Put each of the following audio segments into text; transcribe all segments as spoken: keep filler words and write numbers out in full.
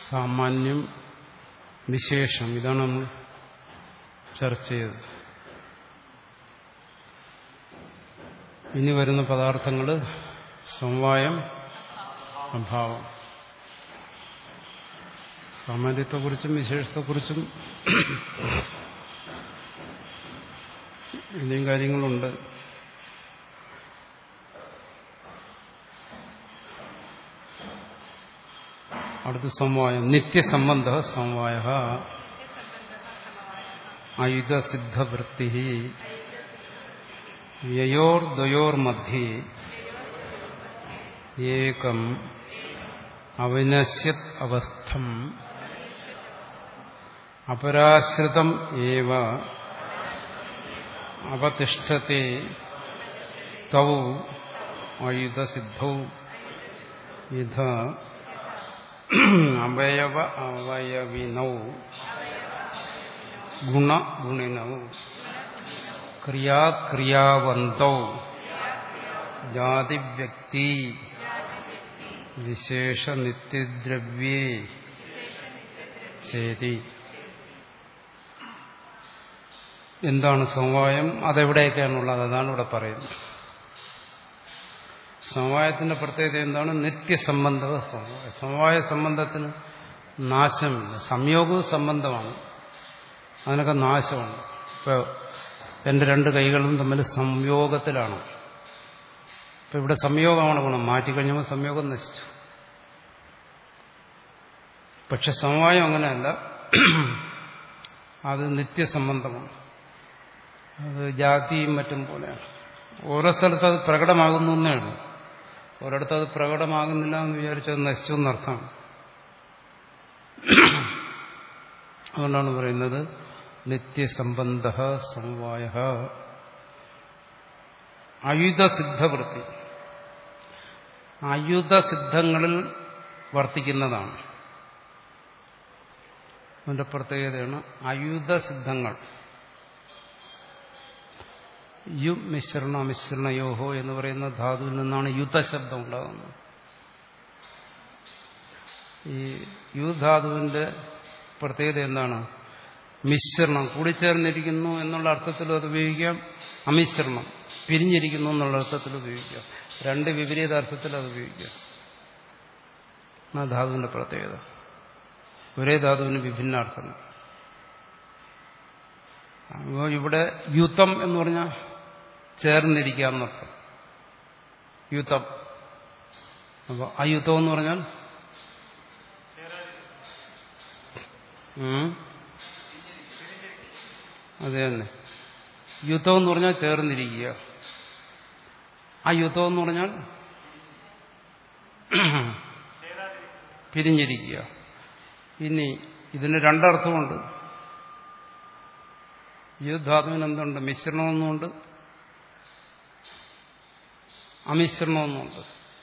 സാമാന്യം വിശേഷം ഇതാണ് നമ്മൾ ചർച്ച ചെയ്തത്. ഇനി വരുന്ന പദാർത്ഥങ്ങൾ സമവായം, അഭാവം. സാമാന്യത്തെക്കുറിച്ചും വിശേഷത്തെക്കുറിച്ചും ഇനിയും കാര്യങ്ങളുണ്ട്. അടുത്ത സമവായം നിത്യസംബന്ധ സമവായ ആയുധസിദ്ധവൃത്തി യയോർദ്വയോർമധ്യേ ഏകം അവിനശ്യത് അവസ്ഥം അപരാശ്രിതം ഏവ അവതിഷ്ഠത്തെ തൗ ആയുധസിദ്ധൗ യഥ അവയവ അവയവിനൗ ഗുണഗുണിനൗ ക്രിയാക്രിയാവന്തൗ ജാതിവ്യക്തി വിശേഷനിത്യദ്രവ്യേ ചേതി. എന്താണ് സമവായം? അതെവിടെയൊക്കെയാണുള്ളത്? അതാണ് ഇവിടെ പറയുന്നത്. സമവായത്തിന്റെ പ്രത്യേകത എന്താണ്? നിത്യസംബന്ധ സമവായം. സമവായ സംബന്ധത്തിന് നാശമില്ല. സംയോഗവും സംബന്ധമാണ്, അതിനൊക്കെ നാശമുണ്ട്. ഇപ്പോൾ എൻ്റെ രണ്ട് കൈകളും തമ്മിൽ സംയോഗത്തിലാണ്. ഇപ്പം ഇവിടെ സംയോഗമാണ് ഗുണം. മാറ്റിക്കഴിഞ്ഞപ്പോൾ സംയോഗം നശിച്ചു. പക്ഷെ സമവായം അങ്ങനെയല്ല, അത് നിത്യസംബന്ധമാണ്. അത് ജാതിയും മറ്റും പോലെയാണ്. ഓരോ സ്ഥലത്ത് അത് പ്രകടമാകുന്നു എന്നേ ഉള്ളൂ. ഒരിടത്ത് അത് പ്രകടമാകുന്നില്ല എന്ന് വിചാരിച്ചത് നശിച്ചു എന്നർത്ഥം. അതുകൊണ്ടാണ് പറയുന്നത് നിത്യസംബന്ധ സമവായ. ആയുധസിദ്ധവൃത്തി ആയുധസിദ്ധങ്ങളിൽ വർത്തിക്കുന്നതാണ്. അതിന്റെ പ്രത്യേകതയാണ് ആയുധസിദ്ധങ്ങൾ. യു മിശ്രണ മിശ്രണയോഹോ എന്ന് പറയുന്ന ധാതുവിൽ നിന്നാണ് യുദ്ധശബ്ദം ഉണ്ടാകുന്നത്. ഈ യു ധാതുവിന്റെ പ്രത്യേകത എന്താണ്? മിശ്രണം, കൂടിച്ചേർന്നിരിക്കുന്നു എന്നുള്ള അർത്ഥത്തിൽ അത് ഉപയോഗിക്കാം. അമിശ്രണം, പിരിഞ്ഞിരിക്കുന്നു എന്നുള്ള അർത്ഥത്തിൽ ഉപയോഗിക്കാം. രണ്ട് വിപരീത അർത്ഥത്തിൽ അത് ഉപയോഗിക്കാം. ആ ധാതുവിന്റെ പ്രത്യേകത. ഒരേ ധാതുവിന് വിഭിന്ന അർത്ഥങ്ങൾ. അപ്പോൾ ഇവിടെ യുദ്ധം എന്ന് പറഞ്ഞാൽ ചേർന്നിരിക്കുക എന്നർത്ഥം. യുദ്ധം. അപ്പോൾ അയുദ്ധം എന്ന് പറഞ്ഞാൽ അത് തന്നെ. യുദ്ധം എന്ന് പറഞ്ഞാൽ ചേർന്നിരിക്കുക. ആ യുദ്ധം എന്ന് പറഞ്ഞാൽ പിരിഞ്ഞിരിക്കുക. ഇനി ഇതിന് രണ്ടർത്ഥമുണ്ട്. യുദ്ധാത്മന് എന്തുണ്ട്? മിശ്രണമെന്നുണ്ട്, അമിശ്രണമെന്നുണ്ട്.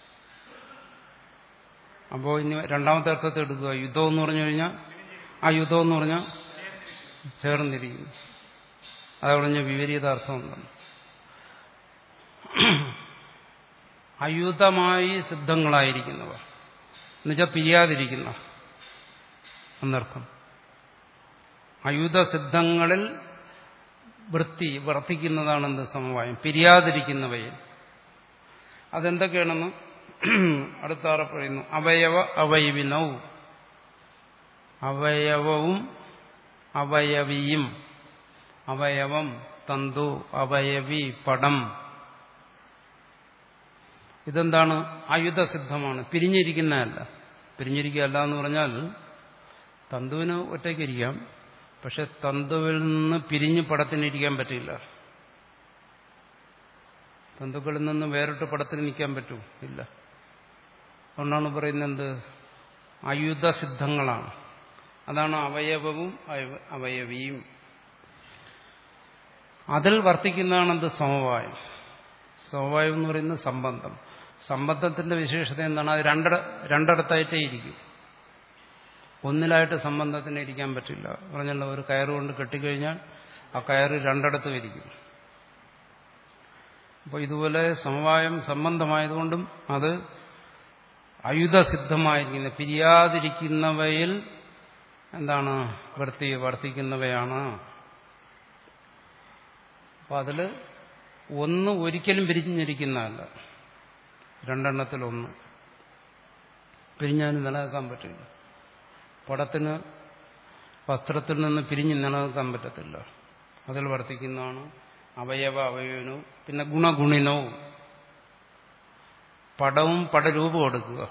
അപ്പോൾ ഇനി രണ്ടാമത്തെ അർത്ഥത്തെ എടുക്കുക. യുദ്ധം എന്ന് പറഞ്ഞു കഴിഞ്ഞാൽ ആ യുദ്ധം എന്ന് പറഞ്ഞാൽ ചേർന്നിരിക്കുന്നു. അത് പറഞ്ഞ വിപരീതാർത്ഥം എന്താണ്? അയുധമായി സിദ്ധങ്ങളായിരിക്കുന്നവ എന്നുവെച്ചാൽ പിരിയാതിരിക്കുന്ന എന്നർത്ഥം. അയുധസിദ്ധങ്ങളിൽ വൃത്തി വർത്തിക്കുന്നതാണെന്ത്? സമവായം. പിരിയാതിരിക്കുന്നവയിൽ. അതെന്തൊക്കെയാണെന്ന് അടുത്താറെ പറയുന്നു. അവയവ അവയവിനൗ. അവയവവും അവയവിയും. അവയവം തന്തു, അവയവി പടം. ഇതെന്താണ്? ആയുധസിദ്ധമാണ്. പിരിഞ്ഞിരിക്കുന്നതല്ല. പിരിഞ്ഞിരിക്കുകയല്ല എന്ന് പറഞ്ഞാൽ തന്തുവിന് ഒറ്റയ്ക്കിരിക്കാം, പക്ഷെ തന്തുവിൽ നിന്ന് പിരിഞ്ഞ് പടത്തിനിരിക്കാൻ പറ്റില്ല. തന്തുക്കളിൽ നിന്ന് വേറിട്ട് പടത്തിന് നിൽക്കാൻ പറ്റൂ? ഇല്ല. അതുകൊണ്ടാണ് പറയുന്നത് ആയുധസിദ്ധങ്ങളാണ്. അതാണ് അവയവവും അവയവിയും. അതിൽ വർത്തിക്കുന്നതാണെന്ത്? സമവായം. സമവായം എന്ന് പറയുന്നത് സംബന്ധം. സംബന്ധത്തിന്റെ വിശേഷത എന്താണ്? അത് രണ്ട രണ്ടിടത്തായിട്ടേ ഇരിക്കും. ഒന്നിലായിട്ട് സംബന്ധത്തിന് ഇരിക്കാൻ പറ്റില്ല. പറഞ്ഞല്ലോ, ഒരു കയറുകൊണ്ട് കെട്ടിക്കഴിഞ്ഞാൽ ആ കയറ് രണ്ടിടത്തും ഇരിക്കും. അപ്പോൾ ഇതുപോലെ സമവായം സംബന്ധമായതുകൊണ്ടും അത് അയുധസിദ്ധമായിരിക്കുന്ന പിരിയാതിരിക്കുന്നവയിൽ എന്താണ് വൃത്തി വർത്തിക്കുന്നവയാണ്. അപ്പൊ അതില് ഒന്ന് ഒരിക്കലും പിരിഞ്ഞിരിക്കുന്നതല്ല. രണ്ടെണ്ണത്തിലൊന്ന് പിരിഞ്ഞാലും നിലനിൽക്കാൻ പറ്റില്ല. പടത്തിന് വസ്ത്രത്തിൽ നിന്ന് പിരിഞ്ഞ് നിലനിൽക്കാൻ പറ്റത്തില്ല. അതിൽ വർത്തിക്കുന്നതാണ് അവയവ അവയവനോ പിന്നെ ഗുണഗുണിനോ. പടവും പടരൂപവും എടുക്കുക.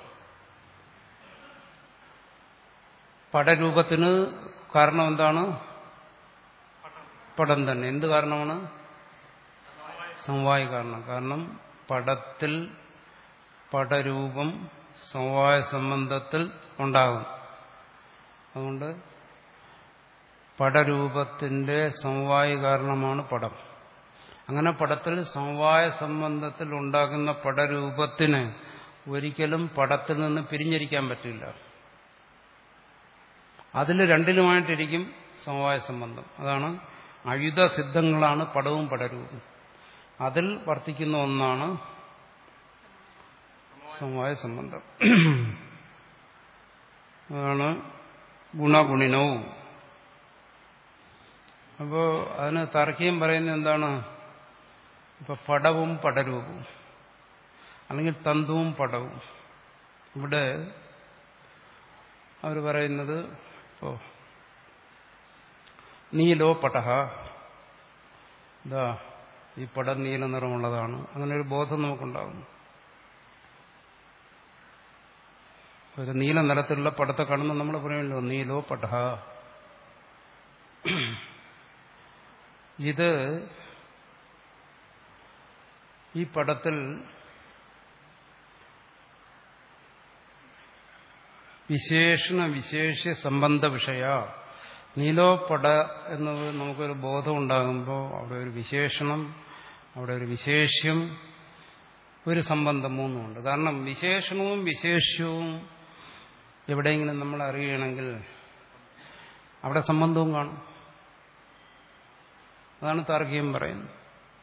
പടരൂപത്തിന് കാരണം എന്താണ്? പടം തന്നെ. എന്ത് കാരണമാണ്? സമവായ കാരണം. കാരണം പടത്തിൽ പടരൂപം സമവായ സംബന്ധത്തിൽ ഉണ്ടാകും. അതുകൊണ്ട് പടരൂപത്തിന്റെ സമവായ കാരണമാണ് പടം. അങ്ങനെ പടത്തിൽ സമവായ സംബന്ധത്തിൽ ഉണ്ടാകുന്ന പടരൂപത്തിന് ഒരിക്കലും പടത്തിൽ നിന്ന് പിരിഞ്ഞിരിക്കാൻ പറ്റില്ല. അതിൽ രണ്ടിലുമായിട്ടിരിക്കും സമവായ സംബന്ധം. അതാണ് അയുധസിദ്ധങ്ങളാണ് പടവും പടരൂപവും. അതിൽ വർത്തിക്കുന്ന ഒന്നാണ് സമവായ സംബന്ധം. അതാണ് ഗുണഗുണിനവും. അപ്പോ അതിന് താർക്കികം പറയുന്നത് എന്താണ്? ഇപ്പൊ പടവും പടരൂപവും അല്ലെങ്കിൽ തന്തുവും പടവും. ഇവിടെ അവർ പറയുന്നത് ഇപ്പോ നീലോ പടഹ, ഇതാ ഈ പടം നീല നിറമുള്ളതാണ്. അങ്ങനെ ഒരു ബോധം നമുക്കുണ്ടാകുന്നു. ഒരു നീല നിറത്തിലുള്ള പടത്തെ കാണുമ്പോൾ നമ്മൾ പറയുമല്ലോ നീലോ പടഹ. ഇത് ഈ പടത്തിൽ വിശേഷണ വിശേഷ്യ സംബന്ധ വിഷയ. നീലോ പട എന്നത് നമുക്കൊരു ബോധം ഉണ്ടാകുമ്പോൾ അവിടെ ഒരു വിശേഷണം, അവിടെ ഒരു വിശേഷ്യം, ഒരു സംബന്ധം മൂന്നുമുണ്ട്. കാരണം വിശേഷണവും വിശേഷ്യവും എവിടെയെങ്കിലും നമ്മൾ അറിയണമെങ്കിൽ അവിടെ സംബന്ധവും കാണും. അതാണ് താർക്കികം പറയുന്നത്.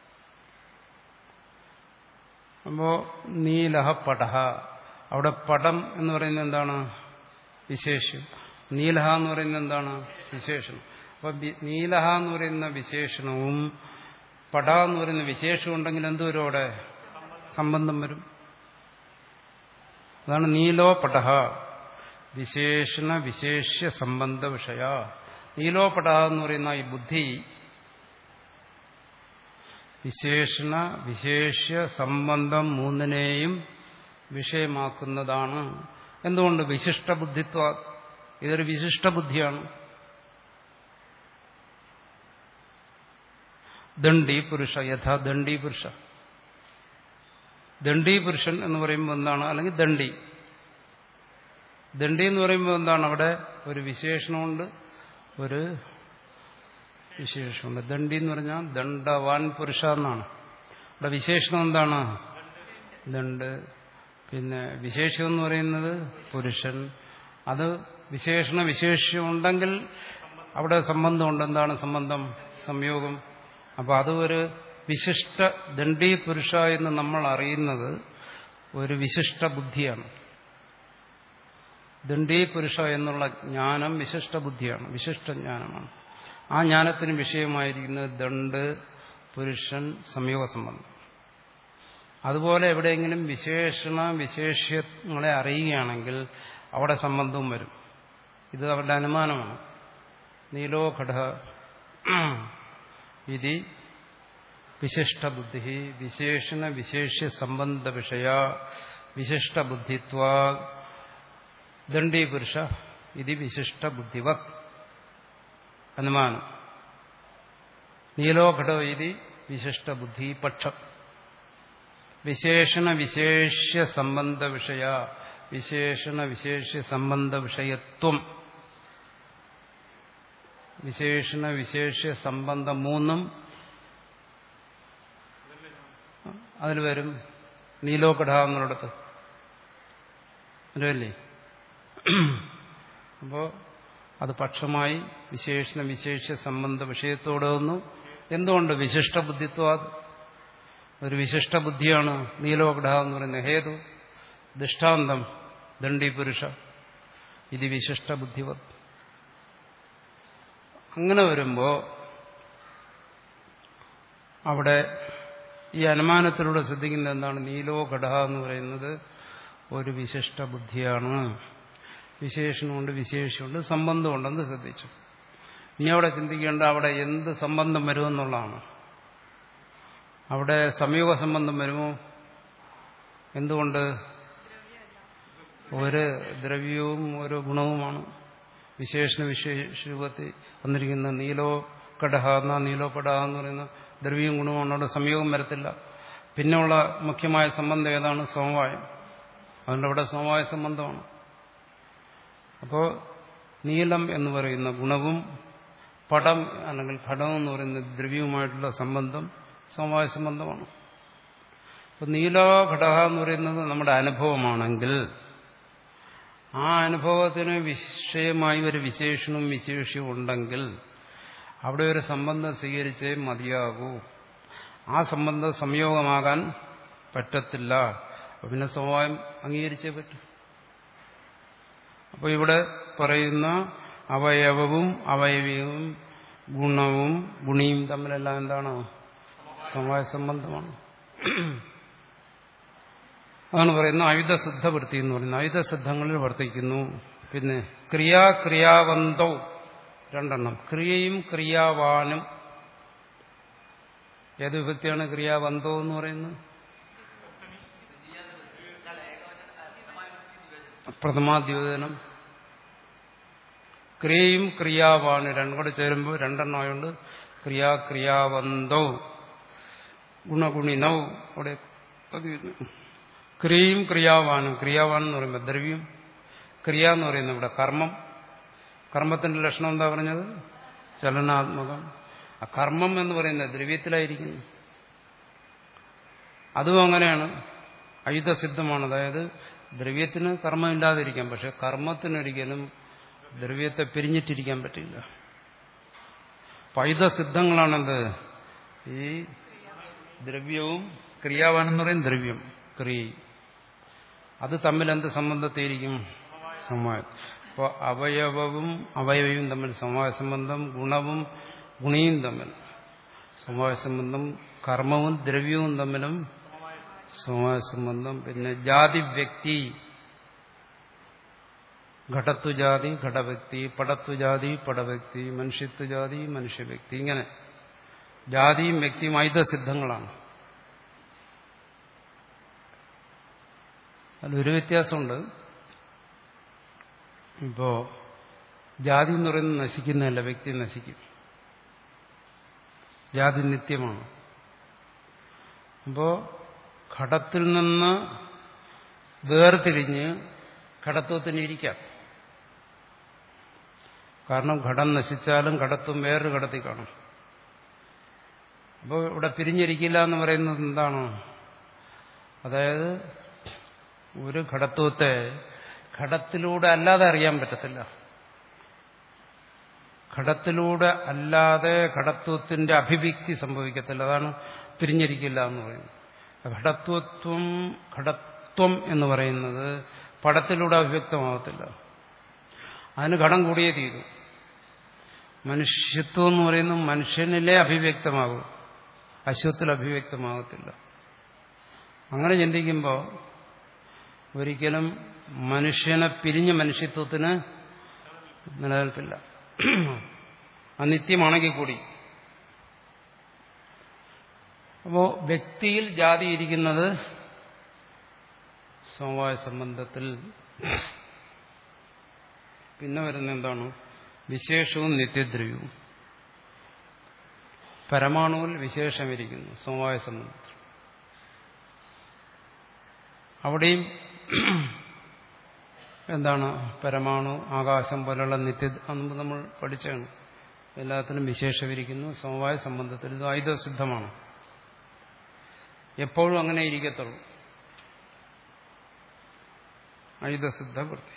അപ്പോ നീലഹ പടഹ, അവിടെ പടം എന്ന് പറയുന്നത് എന്താണ്? വിശേഷ്യം. നീലഹ എന്ന് പറയുന്നത് എന്താണ്? വിശേഷണം. അപ്പൊ നീലഹ എന്ന് പറയുന്ന വിശേഷണവും പട എന്ന് പറയുന്ന വിശേഷവും ഉണ്ടെങ്കിൽ എന്തുവരും? അവിടെ സംബന്ധം വരും. അതാണ് നീലോ പടഹ വിശേഷണ വിശേഷ്യ സംബന്ധ വിഷയ. നീലോ പടഹ എന്ന് പറയുന്ന ഈ ബുദ്ധി വിശേഷണ വിശേഷ്യ സംബന്ധം മൂന്നിനെയും വിഷയമാക്കുന്നതാണ്. എന്തുകൊണ്ട്? വിശിഷ്ട ബുദ്ധിത്വ. ഇതൊരു വിശിഷ്ട ബുദ്ധിയാണ്. ദണ്ഡി പുരുഷ യഥാ ദണ്ഡി പുരുഷ. ദണ്ഡി പുരുഷൻ എന്ന് പറയുമ്പോൾ എന്താണ്? അല്ലെങ്കിൽ ദണ്ഡി. ദണ്ഡി എന്ന് പറയുമ്പോൾ എന്താണ്? അവിടെ ഒരു വിശേഷണമുണ്ട്, ഒരു വിശേഷമുണ്ട്. ദണ്ഡി എന്ന് പറഞ്ഞാൽ ദണ്ഡവാൻ പുരുഷ എന്നാണ്. ഇവിടെ വിശേഷണം എന്താണ്? ദണ്ഡ്. പിന്നെ വിശേഷം എന്ന് പറയുന്നത് പുരുഷൻ. അത് വിശേഷണ വിശേഷ്യം ഉണ്ടെങ്കിൽ അവിടെ സംബന്ധമുണ്ട്. എന്താണ് സംബന്ധം? സംയോഗം. അപ്പൊ അത് ഒരു വിശിഷ്ട ദണ്ഡീ പുരുഷ എന്ന് നമ്മൾ അറിയുന്നത് ഒരു വിശിഷ്ട ബുദ്ധിയാണ്. ദണ്ഡീ പുരുഷ എന്നുള്ള ജ്ഞാനം വിശിഷ്ട ബുദ്ധിയാണ്, വിശിഷ്ട ജ്ഞാനമാണ്. ആ ജ്ഞാനത്തിന് വിഷയമായിരിക്കുന്നത് ദണ്ഡ്, പുരുഷൻ, സംയോഗ സംബന്ധം. അതുപോലെ എവിടെയെങ്കിലും വിശേഷണ വിശേഷ്യങ്ങളെ അറിയുകയാണെങ്കിൽ അവിടെ സംബന്ധവും വരും. ഇത് അവരുടെ അനുമാനമാണ്. നീലോ ഘട ഇതി വിശിഷ്ട ബുദ്ധി വിശേഷണ വിശേഷ്യ സംബന്ധ വിഷയ വിശിഷ്ട ബുദ്ധിത്വാ ദണ്ഡീ പുരുഷ ഇതി വിശിഷ്ട ബുദ്ധിവത്. അനുമാനം. നീലോ ഘടോ ഇതി വിശിഷ്ട ബുദ്ധി പക്ഷം. വിശേഷണ വിശേഷ്യ സംബന്ധ വിഷയ വിശേഷണ വിശേഷ്യ സംബന്ധ വിഷയത്വം. വിശേഷണ വിശേഷ്യ സംബന്ധം മൂന്നും അതിൽ വരും. നീലോകട എന്നുള്ളിടത്ത് അല്ലേ? അപ്പോ അത് പക്ഷമായി വിശേഷണ വിശേഷ്യ സംബന്ധ വിഷയത്തോടെ വന്നു. എന്തുകൊണ്ട്? വിശിഷ്ട ബുദ്ധിത്വം. ഒരു വിശിഷ്ട ബുദ്ധിയാണ് നീലോകട എന്ന് പറയുന്ന ഹേതു. ദൃഷ്ടാന്തം ദണ്ഡി പുരുഷ ഇത് വിശിഷ്ട ബുദ്ധിവത്. അങ്ങനെ വരുമ്പോൾ അവിടെ ഈ അനുമാനത്തിലൂടെ ശ്രദ്ധിക്കുന്നത് എന്താണ്? നീലോ ഘടക എന്ന് പറയുന്നത് ഒരു വിശിഷ്ട ബുദ്ധിയാണ്. വിശേഷണമുണ്ട്, വിശേഷമുണ്ട്, സംബന്ധമുണ്ടെന്ന് ശ്രദ്ധിച്ചു. ഇനി അവിടെ ചിന്തിക്കേണ്ട അവിടെ എന്ത് സംബന്ധം വരുമെന്നുള്ളതാണ്. അവിടെ സംയോഗ സംബന്ധം വരുമോ? എന്തുകൊണ്ട്? ഒരു ദ്രവ്യവും ഒരു ഗുണവുമാണ്. വിശേഷണ വിശേഷ രൂപത്തിൽ വന്നിരിക്കുന്ന നീലോ കടഹ എന്ന നീലോ പടഹ എന്ന് പറയുന്ന ദ്രവ്യവും ഗുണവുമാണ്. അവിടെ സംയോഗം വരത്തില്ല. പിന്നെയുള്ള മുഖ്യമായ സംബന്ധം ഏതാണ്? സമവായം. അതുകൊണ്ട് അവിടെ സമവായ സംബന്ധമാണ്. അപ്പോൾ നീലം എന്ന് പറയുന്ന ഗുണവും പടം അല്ലെങ്കിൽ ഘടം എന്ന് പറയുന്ന ദ്രവ്യവുമായിട്ടുള്ള സംബന്ധം സമവായ സംബന്ധമാണ്. അപ്പോൾ നീലോ ഘടക എന്ന് പറയുന്നത് നമ്മുടെ അനുഭവമാണെങ്കിൽ ആ അനുഭവത്തിന് വിഷയമായി ഒരു വിശേഷണവും വിശേഷവും ഉണ്ടെങ്കിൽ അവിടെ ഒരു സംബന്ധം സ്വീകരിച്ചേ മതിയാകൂ. ആ സംബന്ധം സംയോഗമാകാൻ പറ്റത്തില്ല. പിന്നെ സമവായം അംഗീകരിച്ചേ പറ്റൂ. അപ്പോൾ ഇവിടെ പറയുന്ന അവയവവും അവയവിയും ഗുണവും ഗുണിയും തമ്മിലെല്ലാം എന്താണ്? സമവായ സംബന്ധമാണ്. അതാണ് പറയുന്നത് ആയുധസിദ്ധ വൃത്തി എന്ന് പറയുന്നത്. ആയുധസിദ്ധങ്ങളിൽ വർത്തിക്കുന്നു. പിന്നെ ക്രിയാ ക്രിയാവന്തോ രണ്ടെണ്ണം. ക്രിയയും ക്രിയാവാനും. ഏത് വിഭക്തിയാണ് ക്രിയാവന്തോ എന്ന് പറയുന്നത്? പ്രഥമാദ്യോതനം. ക്രിയയും ക്രിയാവാനും രണ്ടും കൂടെ ചേരുമ്പോൾ രണ്ടെണ്ണമായുണ്ട്. ക്രിയാ ക്രിയാവന്തോ ഗുണഗുണിനോ. അവിടെ ക്രിയയും ക്രിയാവാനും. ക്രിയാവാൻ എന്ന് പറയുമ്പോൾ ദ്രവ്യം, ക്രിയ എന്ന് പറയുന്നത് ഇവിടെ കർമ്മം. കർമ്മത്തിന്റെ ലക്ഷണം എന്താ പറഞ്ഞത്? ചലനാത്മകം. ആ കർമ്മം എന്ന് പറയുന്നത് ദ്രവ്യത്തിലായിരിക്കുന്നു. അതും അങ്ങനെയാണ്, അയുധസിദ്ധമാണ്. അതായത് ദ്രവ്യത്തിന് കർമ്മമില്ലാതിരിക്കാം, പക്ഷെ കർമ്മത്തിനൊരിക്കലും ദ്രവ്യത്തെ പിരിഞ്ഞിട്ടിരിക്കാൻ പറ്റില്ല. അയുധസിദ്ധങ്ങളാണത് ഈ ദ്രവ്യവും. ക്രിയാവാനെന്ന് പറയും ദ്രവ്യം, ക്രിയ. അത് തമ്മിൽ എന്ത് സംബന്ധത്തെയിരിക്കും? സമവായം. അപ്പോൾ അവയവവും അവയവയും തമ്മിൽ സമവായ സംബന്ധം, ഗുണവും ഗുണിയും തമ്മിൽ സമവായ സംബന്ധം, കർമ്മവും ദ്രവ്യവും തമ്മിലും സമവായ സംബന്ധം. പിന്നെ ജാതി വ്യക്തി, ഘടത്വ ജാതി ഘടവ്യക്തി, പടത്വ ജാതി പടവ്യക്തി, മനുഷ്യത്വ ജാതി മനുഷ്യവ്യക്തി. ഇങ്ങനെ ജാതിയും വ്യക്തിയും ആയുധസിദ്ധങ്ങളാണ്. അതിലൊരു വ്യത്യാസമുണ്ട്. ഇപ്പോ ജാതി എന്ന് പറയുന്നത് നശിക്കുന്നതല്ല, വ്യക്തി നശിക്കും. ജാതി നിത്യമാണ്. അപ്പോ ഘടത്തിൽ നിന്ന് വേർതിരിഞ്ഞ് ഘടത്വത്തിന് ഇരിക്കാം. കാരണം ഘടം നശിച്ചാലും ഘടത്വം വേറൊരു ഘടത്തിൽ കാണും. അപ്പോൾ ഇവിടെ പിരിഞ്ഞിരിക്കില്ല എന്ന് പറയുന്നത് എന്താണ്? അതായത് ഒരു ഘടത്വത്തെ ഘടത്തിലൂടെ അല്ലാതെ അറിയാൻ പറ്റത്തില്ല. ഘടത്തിലൂടെ അല്ലാതെ ഘടത്വത്തിന്റെ അഭിവ്യക്തി സംഭവിക്കത്തില്ല. അതാണ് പിരിഞ്ഞിരിക്കില്ല എന്ന് പറയുന്നത്. ഘടത്വത്വം ഘടത്വം എന്ന് പറയുന്നത് പടത്തിലൂടെ അഭിവ്യക്തമാകത്തില്ല. അതിന് ഘടം കൂടിയേ തീരും. മനുഷ്യത്വം എന്ന് പറയുന്നത് മനുഷ്യനിലെ അഭിവ്യക്തമാകും, അശ്വത്തിൽ അഭിവ്യക്തമാകത്തില്ല. അങ്ങനെ ചിന്തിക്കുമ്പോൾ ഒരിക്കലും മനുഷ്യനെ പിരിഞ്ഞ മനുഷ്യത്വത്തിന് നിലനിൽപ്പില്ല, അനിത്യമാണെങ്കിൽ കൂടി. അപ്പോ വ്യക്തിയിൽ ജാതി ഇരിക്കുന്നത് സമവായ സംബന്ധത്തിൽ. പിന്നെ വരുന്ന എന്താണ്? വിശേഷവും നിത്യദ്രവ്യവും. പരമാണുവിൽ വിശേഷമിരിക്കുന്നു സമവായ സംബന്ധത്തിൽ. അവിടെയും എന്താണ്? പരമാണു, ആകാശം പോലുള്ള നിത്യ അന്ന് നമ്മൾ പഠിച്ചാണ്. എല്ലാത്തിനും വിശേഷമിരിക്കുന്നു സമവായ സംബന്ധത്തിൽ. ഇത് ആയുധസിദ്ധമാണ്. എപ്പോഴും അങ്ങനെ ഇരിക്കത്തുള്ളൂ. ആയുധസിദ്ധ വൃത്തി.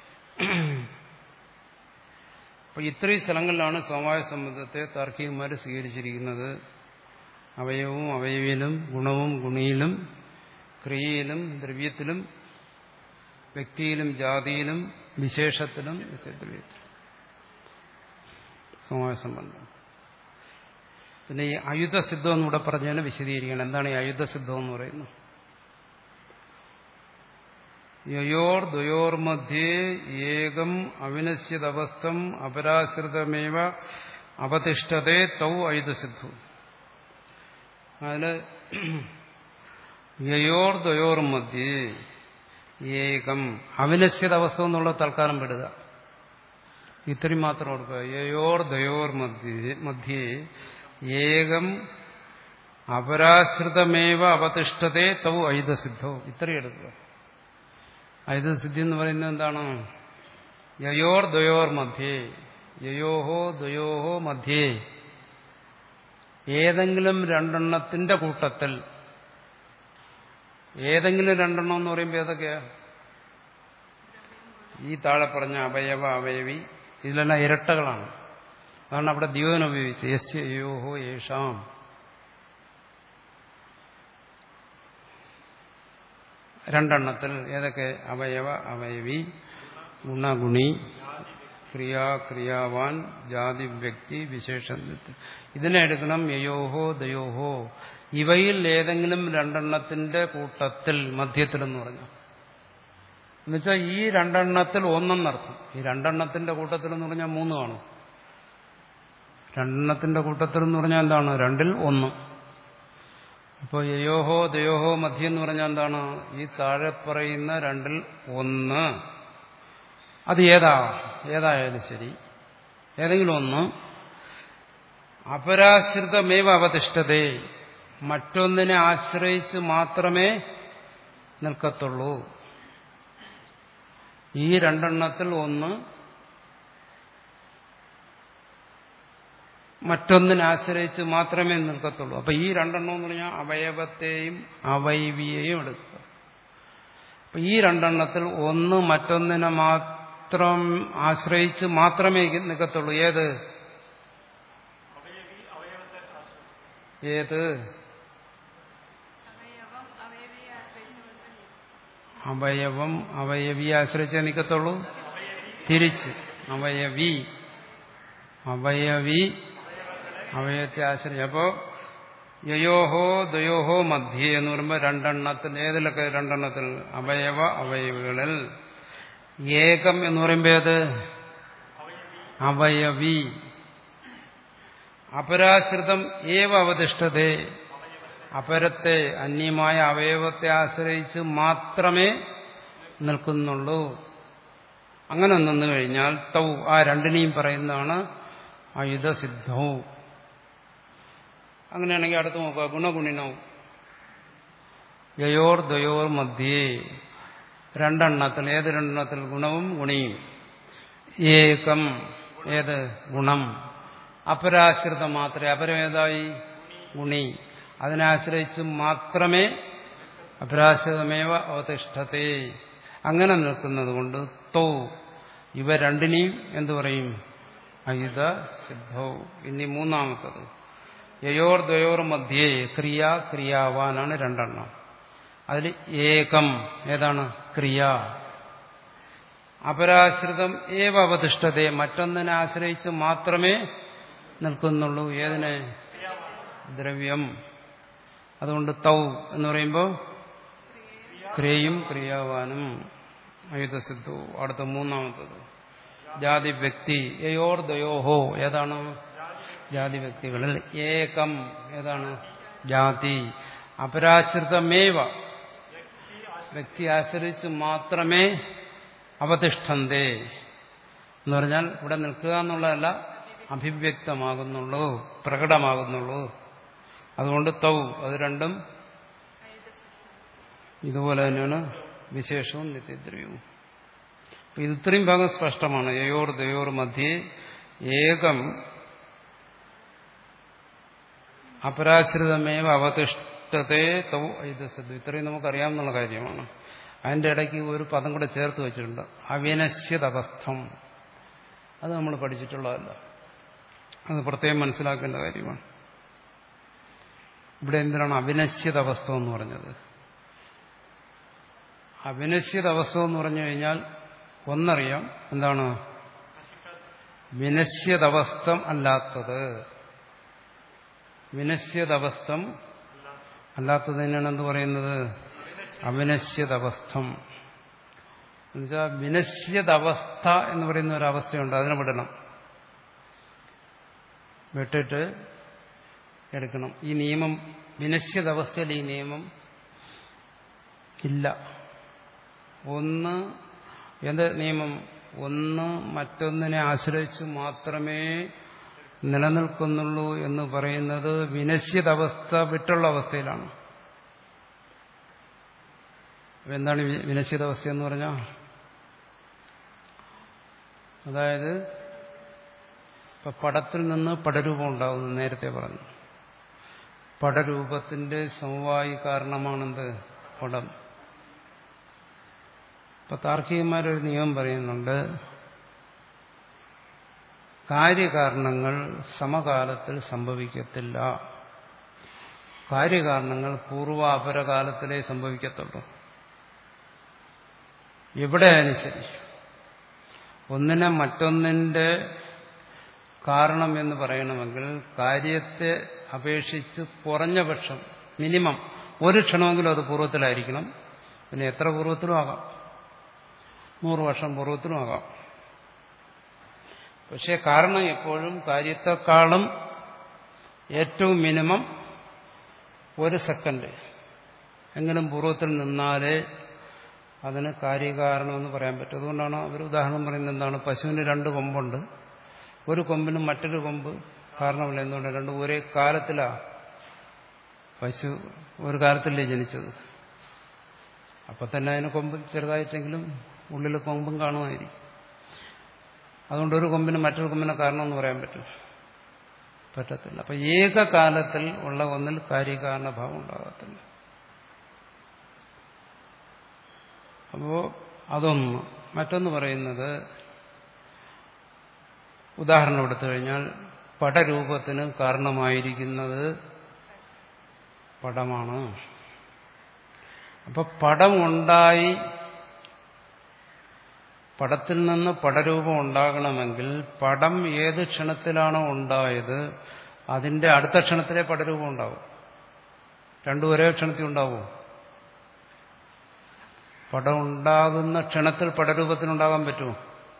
അപ്പൊ ഇത്രയും സ്ഥലങ്ങളിലാണ് സമവായ സംബന്ധത്തെ താർക്കികന്മാർ സ്വീകരിച്ചിരിക്കുന്നത്. അവയവവും അവയവിയിലും ഗുണവും ഗുണിയിലും ക്രിയയിലും ദ്രവ്യത്തിലും വ്യക്തിയിലും ജാതിയിലും വിശേഷത്തിലും നിത്യദ്രവ്യത്തിലും സമവായ സംബന്ധം. പിന്നെ ഈ അയുധസിദ്ധം എന്നിവിടെ പറഞ്ഞതിനെ വിശദീകരിക്കണം. എന്താണ് ഈ അയുധസിദ്ധം എന്ന് പറയുന്നത്? യയോർ ദ്വയോർ മധ്യേ ഏകം അവിനശ്യതവസ്ഥം അപരാശ്രിതമേവ അവതിഷ്ഠതേ തൗ അയുധസിദ്ധു. അതില് യയോർ ദ്വയോർ മധ്യേ ഏകം അവിനശ്യതവസ്ഥ എന്നുള്ള തൽക്കാലം വിടുക, ഇത്രയും മാത്രം കൊടുക്കുക. യയോർ ദ്വയോർ മധ്യേ മധ്യേ ഏകം അപരാശ്രിതമേവ അവതിഷ്ഠതേ തൗ അയുധസിദ്ധോ, ഇത്രയും എടുക്കുക. അയുധസിദ്ധി എന്ന് പറയുന്നത് എന്താണ്? യയോർ ദ്വയോർ മധ്യേ, യയോഹോ ദ്വയോഹോ മധ്യേ, ഏതെങ്കിലും രണ്ടെണ്ണത്തിന്റെ കൂട്ടത്തിൽ. ഏതെങ്കിലും രണ്ടെണ്ണം എന്ന് പറയുമ്പോൾ ഏതൊക്കെയാ? ഈ താഴെ പറഞ്ഞ അവയവ അവയവി ഇതിലെല്ലാം ഇരട്ടകളാണ്. അതാണ് അവിടെ ദ്യോതനം ഉപയോഗിച്ച് യസ്യ യോഹോ യേഷാം. രണ്ടെണ്ണത്തിൽ ഏതൊക്കെ? അവയവ അവയവി, ഗുണഗുണി, ക്രിയാ ക്രിയാവാൻ, ജാതി വ്യക്തി വിശേഷം. ഇതിനെ എടുക്കണം യയോഹോ ദയോഹോ, ഇവയിൽ ഏതെങ്കിലും രണ്ടെണ്ണത്തിന്റെ കൂട്ടത്തിൽ, മധ്യത്തിലെന്ന് പറഞ്ഞു. എന്നുവെച്ചാൽ ഈ രണ്ടെണ്ണത്തിൽ ഒന്നെന്നർത്ഥം. ഈ രണ്ടെണ്ണത്തിന്റെ കൂട്ടത്തിൽ എന്ന് പറഞ്ഞാൽ മൂന്ന് കാണും. രണ്ടെണ്ണത്തിന്റെ കൂട്ടത്തിൽ എന്ന് പറഞ്ഞാൽ എന്താണ്? രണ്ടിൽ ഒന്ന്. അപ്പോൾ യയോഹോ ദയോഹോ മധ്യം എന്ന് പറഞ്ഞാൽ എന്താണ്? ഈ താഴെ പറയുന്ന രണ്ടിൽ ഒന്ന്. അത് ഏതാ ഏതായാലും ശരി, ഏതെങ്കിലും ഒന്ന്. അപരാശ്രിതമേവ അവതിഷ്ഠതേ, മറ്റൊന്നിനെ ആശ്രയിച്ച് മാത്രമേ നിൽക്കത്തുള്ളൂ. ഈ രണ്ടെണ്ണത്തിൽ ഒന്ന് മറ്റൊന്നിനെ ആശ്രയിച്ച് മാത്രമേ നിൽക്കത്തുള്ളൂ. അപ്പൊ ഈ രണ്ടെണ്ണം എന്ന് പറഞ്ഞാൽ അവയവത്തെയും അവയവിയെയും എടുക്കുക. അപ്പൊ ഈ രണ്ടെണ്ണത്തിൽ ഒന്ന് മറ്റൊന്നിനെ മാത്രം ആശ്രയിച്ച് മാത്രമേ നിൽക്കത്തുള്ളൂ. ഏത് ഏത് അവയവം അവയവിയെ ആശ്രയിച്ചേ നിൽക്കത്തുള്ളൂ. തിരിച്ച് അവയവി അവയവി അവയവത്തെ ആശ്രയിച്ച്. അപ്പോ യയോഹോ ദ്വയോഹോ മധ്യേ എന്ന് പറയുമ്പോൾ രണ്ടെണ്ണത്തിൽ, ഏതിലൊക്കെ രണ്ടെണ്ണത്തിൽ? അവയവ അവയവികളിൽ. ഏകം എന്ന് പറയുമ്പോൾ ഏത്? അവയവി. അപരാശ്രിതം ഏവ അവതിഷ്ഠതേ, അപരത്തെ അന്യമായ അവയവത്തെ ആശ്രയിച്ച് മാത്രമേ നിൽക്കുന്നുള്ളൂ. അങ്ങനെ നിന്നു കഴിഞ്ഞാൽ തൗ, ആ രണ്ടിനെയും പറയുന്നതാണ് അയുധസിദ്ധവും. അങ്ങനെയാണെങ്കിൽ അടുത്ത് നോക്കുക. ഗുണഗുണിനവും യയോർ ദ്വയോർ മധ്യേ, രണ്ടെണ്ണത്തിൽ. ഏത് രണ്ടെണ്ണത്തിൽ? ഗുണവും ഗുണിയും. ഏകം, ഏത്? ഗുണം. അപരാശ്രിതം മാത്രമേ, അപരം ഏതായി? ഗുണി. അതിനാശ്രയിച്ച് മാത്രമേ അപരാശ്രിതമേവ അവതിഷ്ഠതേ, അങ്ങനെ നിൽക്കുന്നത് കൊണ്ട് തോ, ഇവ രണ്ടിനെയും എന്തു പറയും? അയുധ സിദ്ധവും. ഇനി മൂന്നാമത്തത് യയോർ ദ്വയോർ മധ്യേ, ക്രിയ ക്രിയാവാനാണ് രണ്ടെണ്ണം. അതിൽ ഏകം ഏതാണ്? ക്രിയ. അപരാശ്രിതം ഏവ അവതിഷ്ഠതേ, മറ്റൊന്നിനെ ആശ്രയിച്ച് മാത്രമേ നിൽക്കുന്നുള്ളൂ. ഏതിനെ? ദ്രവ്യം. അതുകൊണ്ട് തൗ എന്ന് പറയുമ്പോൾ ക്രിയയും ക്രിയാവാനും അയുധസിദ്ധു. അടുത്ത മൂന്നാമത്തത് ജാതി വ്യക്തി. യയോർ ദ്വയോഹോ, ഏതാണ്? ജാതി വ്യക്തികളിൽ. ഏകം ഏതാണ്? ജാതി. അപരാശ്രിതമേവ, വ്യക്തി ആശ്രയിച്ച് മാത്രമേ അവതിഷ്ഠന്തേ എന്ന് പറഞ്ഞാൽ ഇവിടെ നിൽക്കുക എന്നുള്ളതല്ല, അഭിവ്യക്തമാകുന്നുള്ളൂ, പ്രകടമാകുന്നുള്ളൂ. അതുകൊണ്ട് തൗ, അത് രണ്ടും ഇതുപോലെ തന്നെയാണ് വിശേഷവും നിത്യദ്രവ്യവും. ഇത് ഇത്രയും ഭാഗം സ്പഷ്ടമാണ്. യയോർ ദ്വയോർ മധ്യേ ഏകം അപരാശ്രിതമേവ അവതിഷ്ഠതേ തൗ അയുധസിദ്ധു. ഇത്രയും നമുക്കറിയാവുന്ന കാര്യമാണ്. അതിന്റെ ഇടയ്ക്ക് ഒരു പദം കൂടെ ചേർത്ത് വെച്ചിട്ടുണ്ട്, അവിനശ്യതവസ്ഥം. അത് നമ്മൾ പഠിച്ചിട്ടുള്ളതല്ല, അത് പ്രത്യേകം മനസ്സിലാക്കേണ്ട കാര്യമാണ്. ഇവിടെ എന്തിനാണ് അവിനശ്യതവസ്ഥ എന്ന് പറഞ്ഞത്? അവിനശ്യത അവസ്ഥ എന്ന് പറഞ്ഞു കഴിഞ്ഞാൽ ഒന്നറിയാം, എന്താണ് വിനശ്യതവസ്ഥം അല്ലാത്തത്. വിനശ്യതവസ്ഥം അല്ലാത്തതിനാണ് എന്ത് പറയുന്നത്? അവിനശ്യതവസ്ഥം. എന്നുവെച്ചാൽ വിനശ്യതവസ്ഥ എന്ന് പറയുന്ന ഒരവസ്ഥയുണ്ട്, അതിനെ വിടണം, വിട്ടിട്ട് എടുക്കണം. ഈ നിയമം വിനശ്യതവസ്ഥയിൽ ഈ നിയമം ഇല്ല. ഒന്ന് എന്ത് നിയമം? ഒന്ന് മറ്റൊന്നിനെ ആശ്രയിച്ച് മാത്രമേ നിലനിൽക്കുന്നുള്ളൂ എന്ന് പറയുന്നത് വിനശ്യതവസ്ഥ വിട്ടുള്ള അവസ്ഥയിലാണ്. എന്താണ് വിനശ്യതാവസ്ഥ എന്ന് പറഞ്ഞാൽ? അതായത് ഇപ്പൊ പടത്തിൽ നിന്ന് പടരൂപം ഉണ്ടാകുന്നു, നേരത്തെ പറഞ്ഞു. പടരൂപത്തിന്റെ സമവായി കാരണമാണെന്ത്? പടം. ഇപ്പൊ താർക്കികന്മാരൊരു നിയമം പറയുന്നുണ്ട്, കാര്യകാരണങ്ങൾ സമകാലത്തിൽ സംഭവിക്കത്തില്ല. കാര്യകാരണങ്ങൾ പൂർവാപരകാലത്തിലേ സംഭവിക്കത്തുള്ളൂ. എവിടെയായാലും ശരി, ഒന്നിനെ മറ്റൊന്നിന്റെ കാരണം എന്ന് പറയണമെങ്കിൽ കാര്യത്തെ അപേക്ഷിച്ച് കുറഞ്ഞ പക്ഷം മിനിമം ഒരു ക്ഷണമെങ്കിലും അത് പൂർവ്വത്തിലായിരിക്കണം. പിന്നെ എത്ര പൂർവ്വത്തിലും ആകാം, നൂറ് വർഷം പൂർവ്വത്തിലും ആകാം. പക്ഷെ കാരണം എപ്പോഴും കാര്യത്തെക്കാളും ഏറ്റവും മിനിമം ഒരു സെക്കൻഡ് എങ്കിലും പൂർവ്വത്തിൽ നിന്നാലേ അതിന് കാര്യകാരണമെന്ന് പറയാൻ പറ്റും. അതുകൊണ്ടാണ് അവർ ഉദാഹരണം പറയുന്നത് എന്താണ്? പശുവിന് രണ്ട് കൊമ്പുണ്ട്, ഒരു കൊമ്പിനും മറ്റൊരു കൊമ്പ് കാരണമില്ല. എന്തുകൊണ്ട്? രണ്ടും ഒരേ കാലത്തിലാ. പശു ഒരു കാലത്തല്ലേ ജനിച്ചത്, അപ്പൊ തന്നെ അതിന് കൊമ്പ് ചെറുതായിട്ടെങ്കിലും ഉള്ളിൽ കൊമ്പും കാണുമായിരിക്കും. അതുകൊണ്ട് ഒരു കൊമ്പിന് മറ്റൊരു കൊമ്പിനെ കാരണമെന്ന് പറയാൻ പറ്റും? പറ്റത്തില്ല. അപ്പൊ ഏകകാലത്തിൽ ഉള്ള ഒന്നിൽ കാര്യകാരണഭാവം ഉണ്ടാകത്തില്ല. അപ്പോ അതൊന്ന്. മറ്റൊന്ന് പറയുന്നത്, ഉദാഹരണം എടുത്തു കഴിഞ്ഞാൽ പടരൂപത്തിന് കാരണമായിരിക്കുന്നത് പടമാണ്. അപ്പൊ പടം ഉണ്ടായി, പടത്തിൽ നിന്ന് പടരൂപം ഉണ്ടാകണമെങ്കിൽ പടം ഏത് ക്ഷണത്തിലാണോ ഉണ്ടായത് അതിന്റെ അടുത്ത ക്ഷണത്തിലെ പടരൂപം ഉണ്ടാവും. രണ്ടും ഒരേ ക്ഷണത്തിൽ ഉണ്ടാവുമോ? പടം ഉണ്ടാകുന്ന ക്ഷണത്തിൽ പടരൂപത്തിനുണ്ടാകാൻ പറ്റുമോ?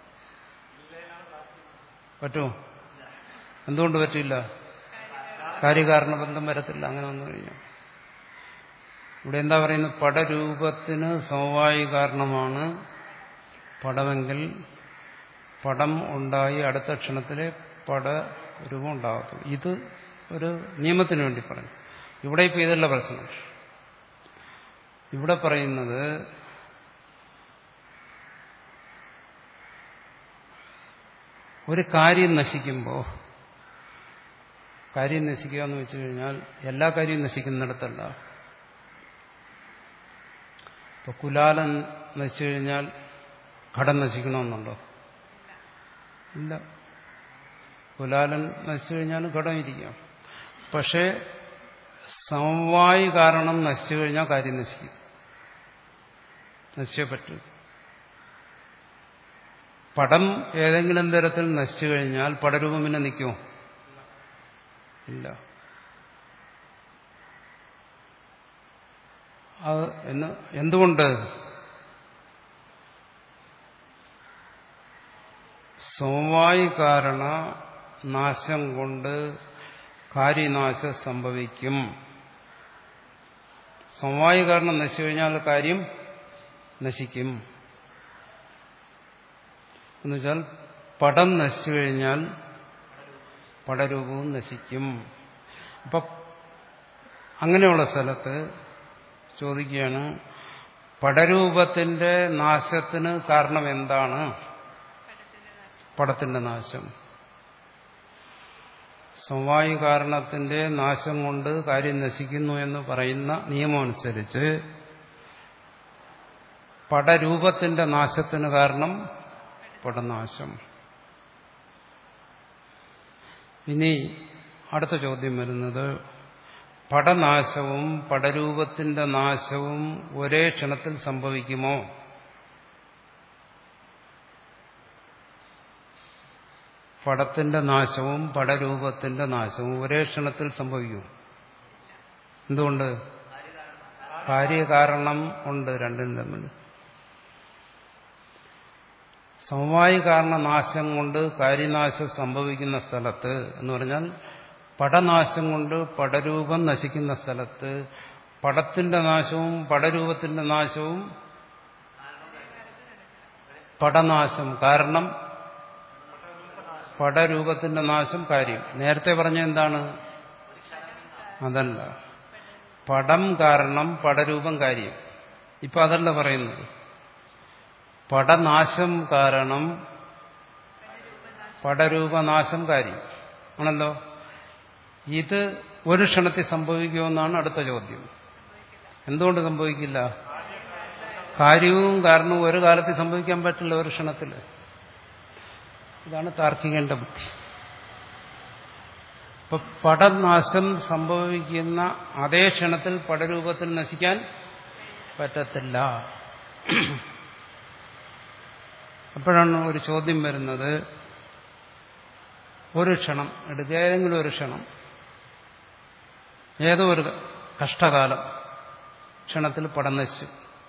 പറ്റുമോ? എന്തുകൊണ്ട് പറ്റില്ല? കാര്യകാരണബന്ധം വരത്തില്ല. അങ്ങനെ വന്നു കഴിഞ്ഞാൽ ഇവിടെ എന്താ പറയുന്നത്? പടരൂപത്തിന് സമവായി കാരണമാണ് പടമെങ്കിൽ പടം ഉണ്ടായി അടുത്ത ക്ഷണത്തിലെ പടരൂപം ഉണ്ടാകത്തുള്ളൂ. ഇത് ഒരു നിയമത്തിന് വേണ്ടി പറഞ്ഞു. ഇവിടെ ഇപ്പൊ ഇതല്ല പ്രശ്നം. ഇവിടെ പറയുന്നത് ഒരു കാര്യം നശിക്കുമ്പോൾ, കാര്യം നശിക്കുക എന്ന് വെച്ചു കഴിഞ്ഞാൽ എല്ലാ കാര്യവും നശിക്കുന്നിടത്തല്ല. ഇപ്പൊ കുലാലൻ നശിച്ചു കഴിഞ്ഞാൽ ഘടം നശിക്കണമെന്നുണ്ടോ? ഇല്ല. കുലാലൻ നശിച്ചു കഴിഞ്ഞാൽ ഘടം ഇരിക്കാം. പക്ഷേ സമവായി കാരണം നശിച്ചു കഴിഞ്ഞാൽ കാര്യം നശിക്കും, നശിച്ചേ പറ്റൂ. പടം ഏതെങ്കിലും തരത്തിൽ നശിച്ചു കഴിഞ്ഞാൽ പടരൂപം പിന്നെ നിൽക്കുമോ? ഇല്ല. അത് എന്തുകൊണ്ട്? സമവായി കാരണ നാശം കൊണ്ട് കാര്യനാശം സംഭവിക്കും. സമവായി കാരണം നശിച്ചു കഴിഞ്ഞാൽ കാര്യം നശിക്കും. എന്നുവെച്ചാൽ പടം നശിച്ചു കഴിഞ്ഞാൽ പടരൂപവും നശിക്കും. അപ്പൊ അങ്ങനെയുള്ള സ്ഥലത്ത് ചോദിക്കുകയാണ്, പടരൂപത്തിന്റെ നാശത്തിന് കാരണം എന്താണ്? പടത്തിന്റെ നാശം. സമവായി കാരണത്തിന്റെ നാശം കൊണ്ട് കാര്യം നശിക്കുന്നു എന്ന് പറയുന്ന നിയമമനുസരിച്ച് പടരൂപത്തിന്റെ നാശത്തിന് കാരണം പടനാശം. ഇനി അടുത്ത ചോദ്യം വരുന്നത്, പടനാശവും പടരൂപത്തിന്റെ നാശവും ഒരേ ക്ഷണത്തിൽ സംഭവിക്കുമോ? പടത്തിന്റെ നാശവും പടരൂപത്തിന്റെ നാശവും ഒരേ ക്ഷണത്തിൽ സംഭവിക്കും. എന്തുകൊണ്ട്? കാര്യകാരണം ഉണ്ട് രണ്ടിനും തമ്മിൽ. സമവായി കാരണ നാശം കൊണ്ട് കാര്യനാശം സംഭവിക്കുന്ന സ്ഥലത്ത് എന്ന് പറഞ്ഞാൽ പടനാശം കൊണ്ട് പടരൂപം നശിക്കുന്ന സ്ഥലത്ത് പടത്തിന്റെ നാശവും പടരൂപത്തിന്റെ നാശവും പടനാശം കാരണം പടരൂപത്തിന്റെ നാശം കാര്യം. നേരത്തെ പറഞ്ഞ എന്താണ്? അതല്ല, പടം കാരണം പടരൂപം കാര്യം. ഇപ്പൊ അതല്ല പറയുന്നത്. പടനാശം കാരണം പടരൂപനാശം കാര്യം ആണല്ലോ. ഇത് ഒരു ക്ഷണത്തിൽ സംഭവിക്കുമെന്നാണ് അടുത്ത ചോദ്യം. എന്തുകൊണ്ട് സംഭവിക്കില്ല? കാര്യവും കാരണവും ഒരു കാലത്തിൽ സംഭവിക്കാൻ പറ്റില്ല, ഒരു ക്ഷണത്തിൽ. ഇതാണ് താർക്കികന്റെ ബുദ്ധി. ഇപ്പൊ പടനാശം സംഭവിക്കുന്ന അതേ ക്ഷണത്തിൽ പടരൂപത്തിൽ നശിക്കാൻ പറ്റത്തില്ല. അപ്പോഴാണ് ഒരു ചോദ്യം വരുന്നത്, ഒരു ക്ഷണം എടുക്കുക, ഏതെങ്കിലും ഒരു ക്ഷണം, ഏതോ ഒരു കഷ്ടകാലം ക്ഷണത്തിൽ പടം നശിച്ചു.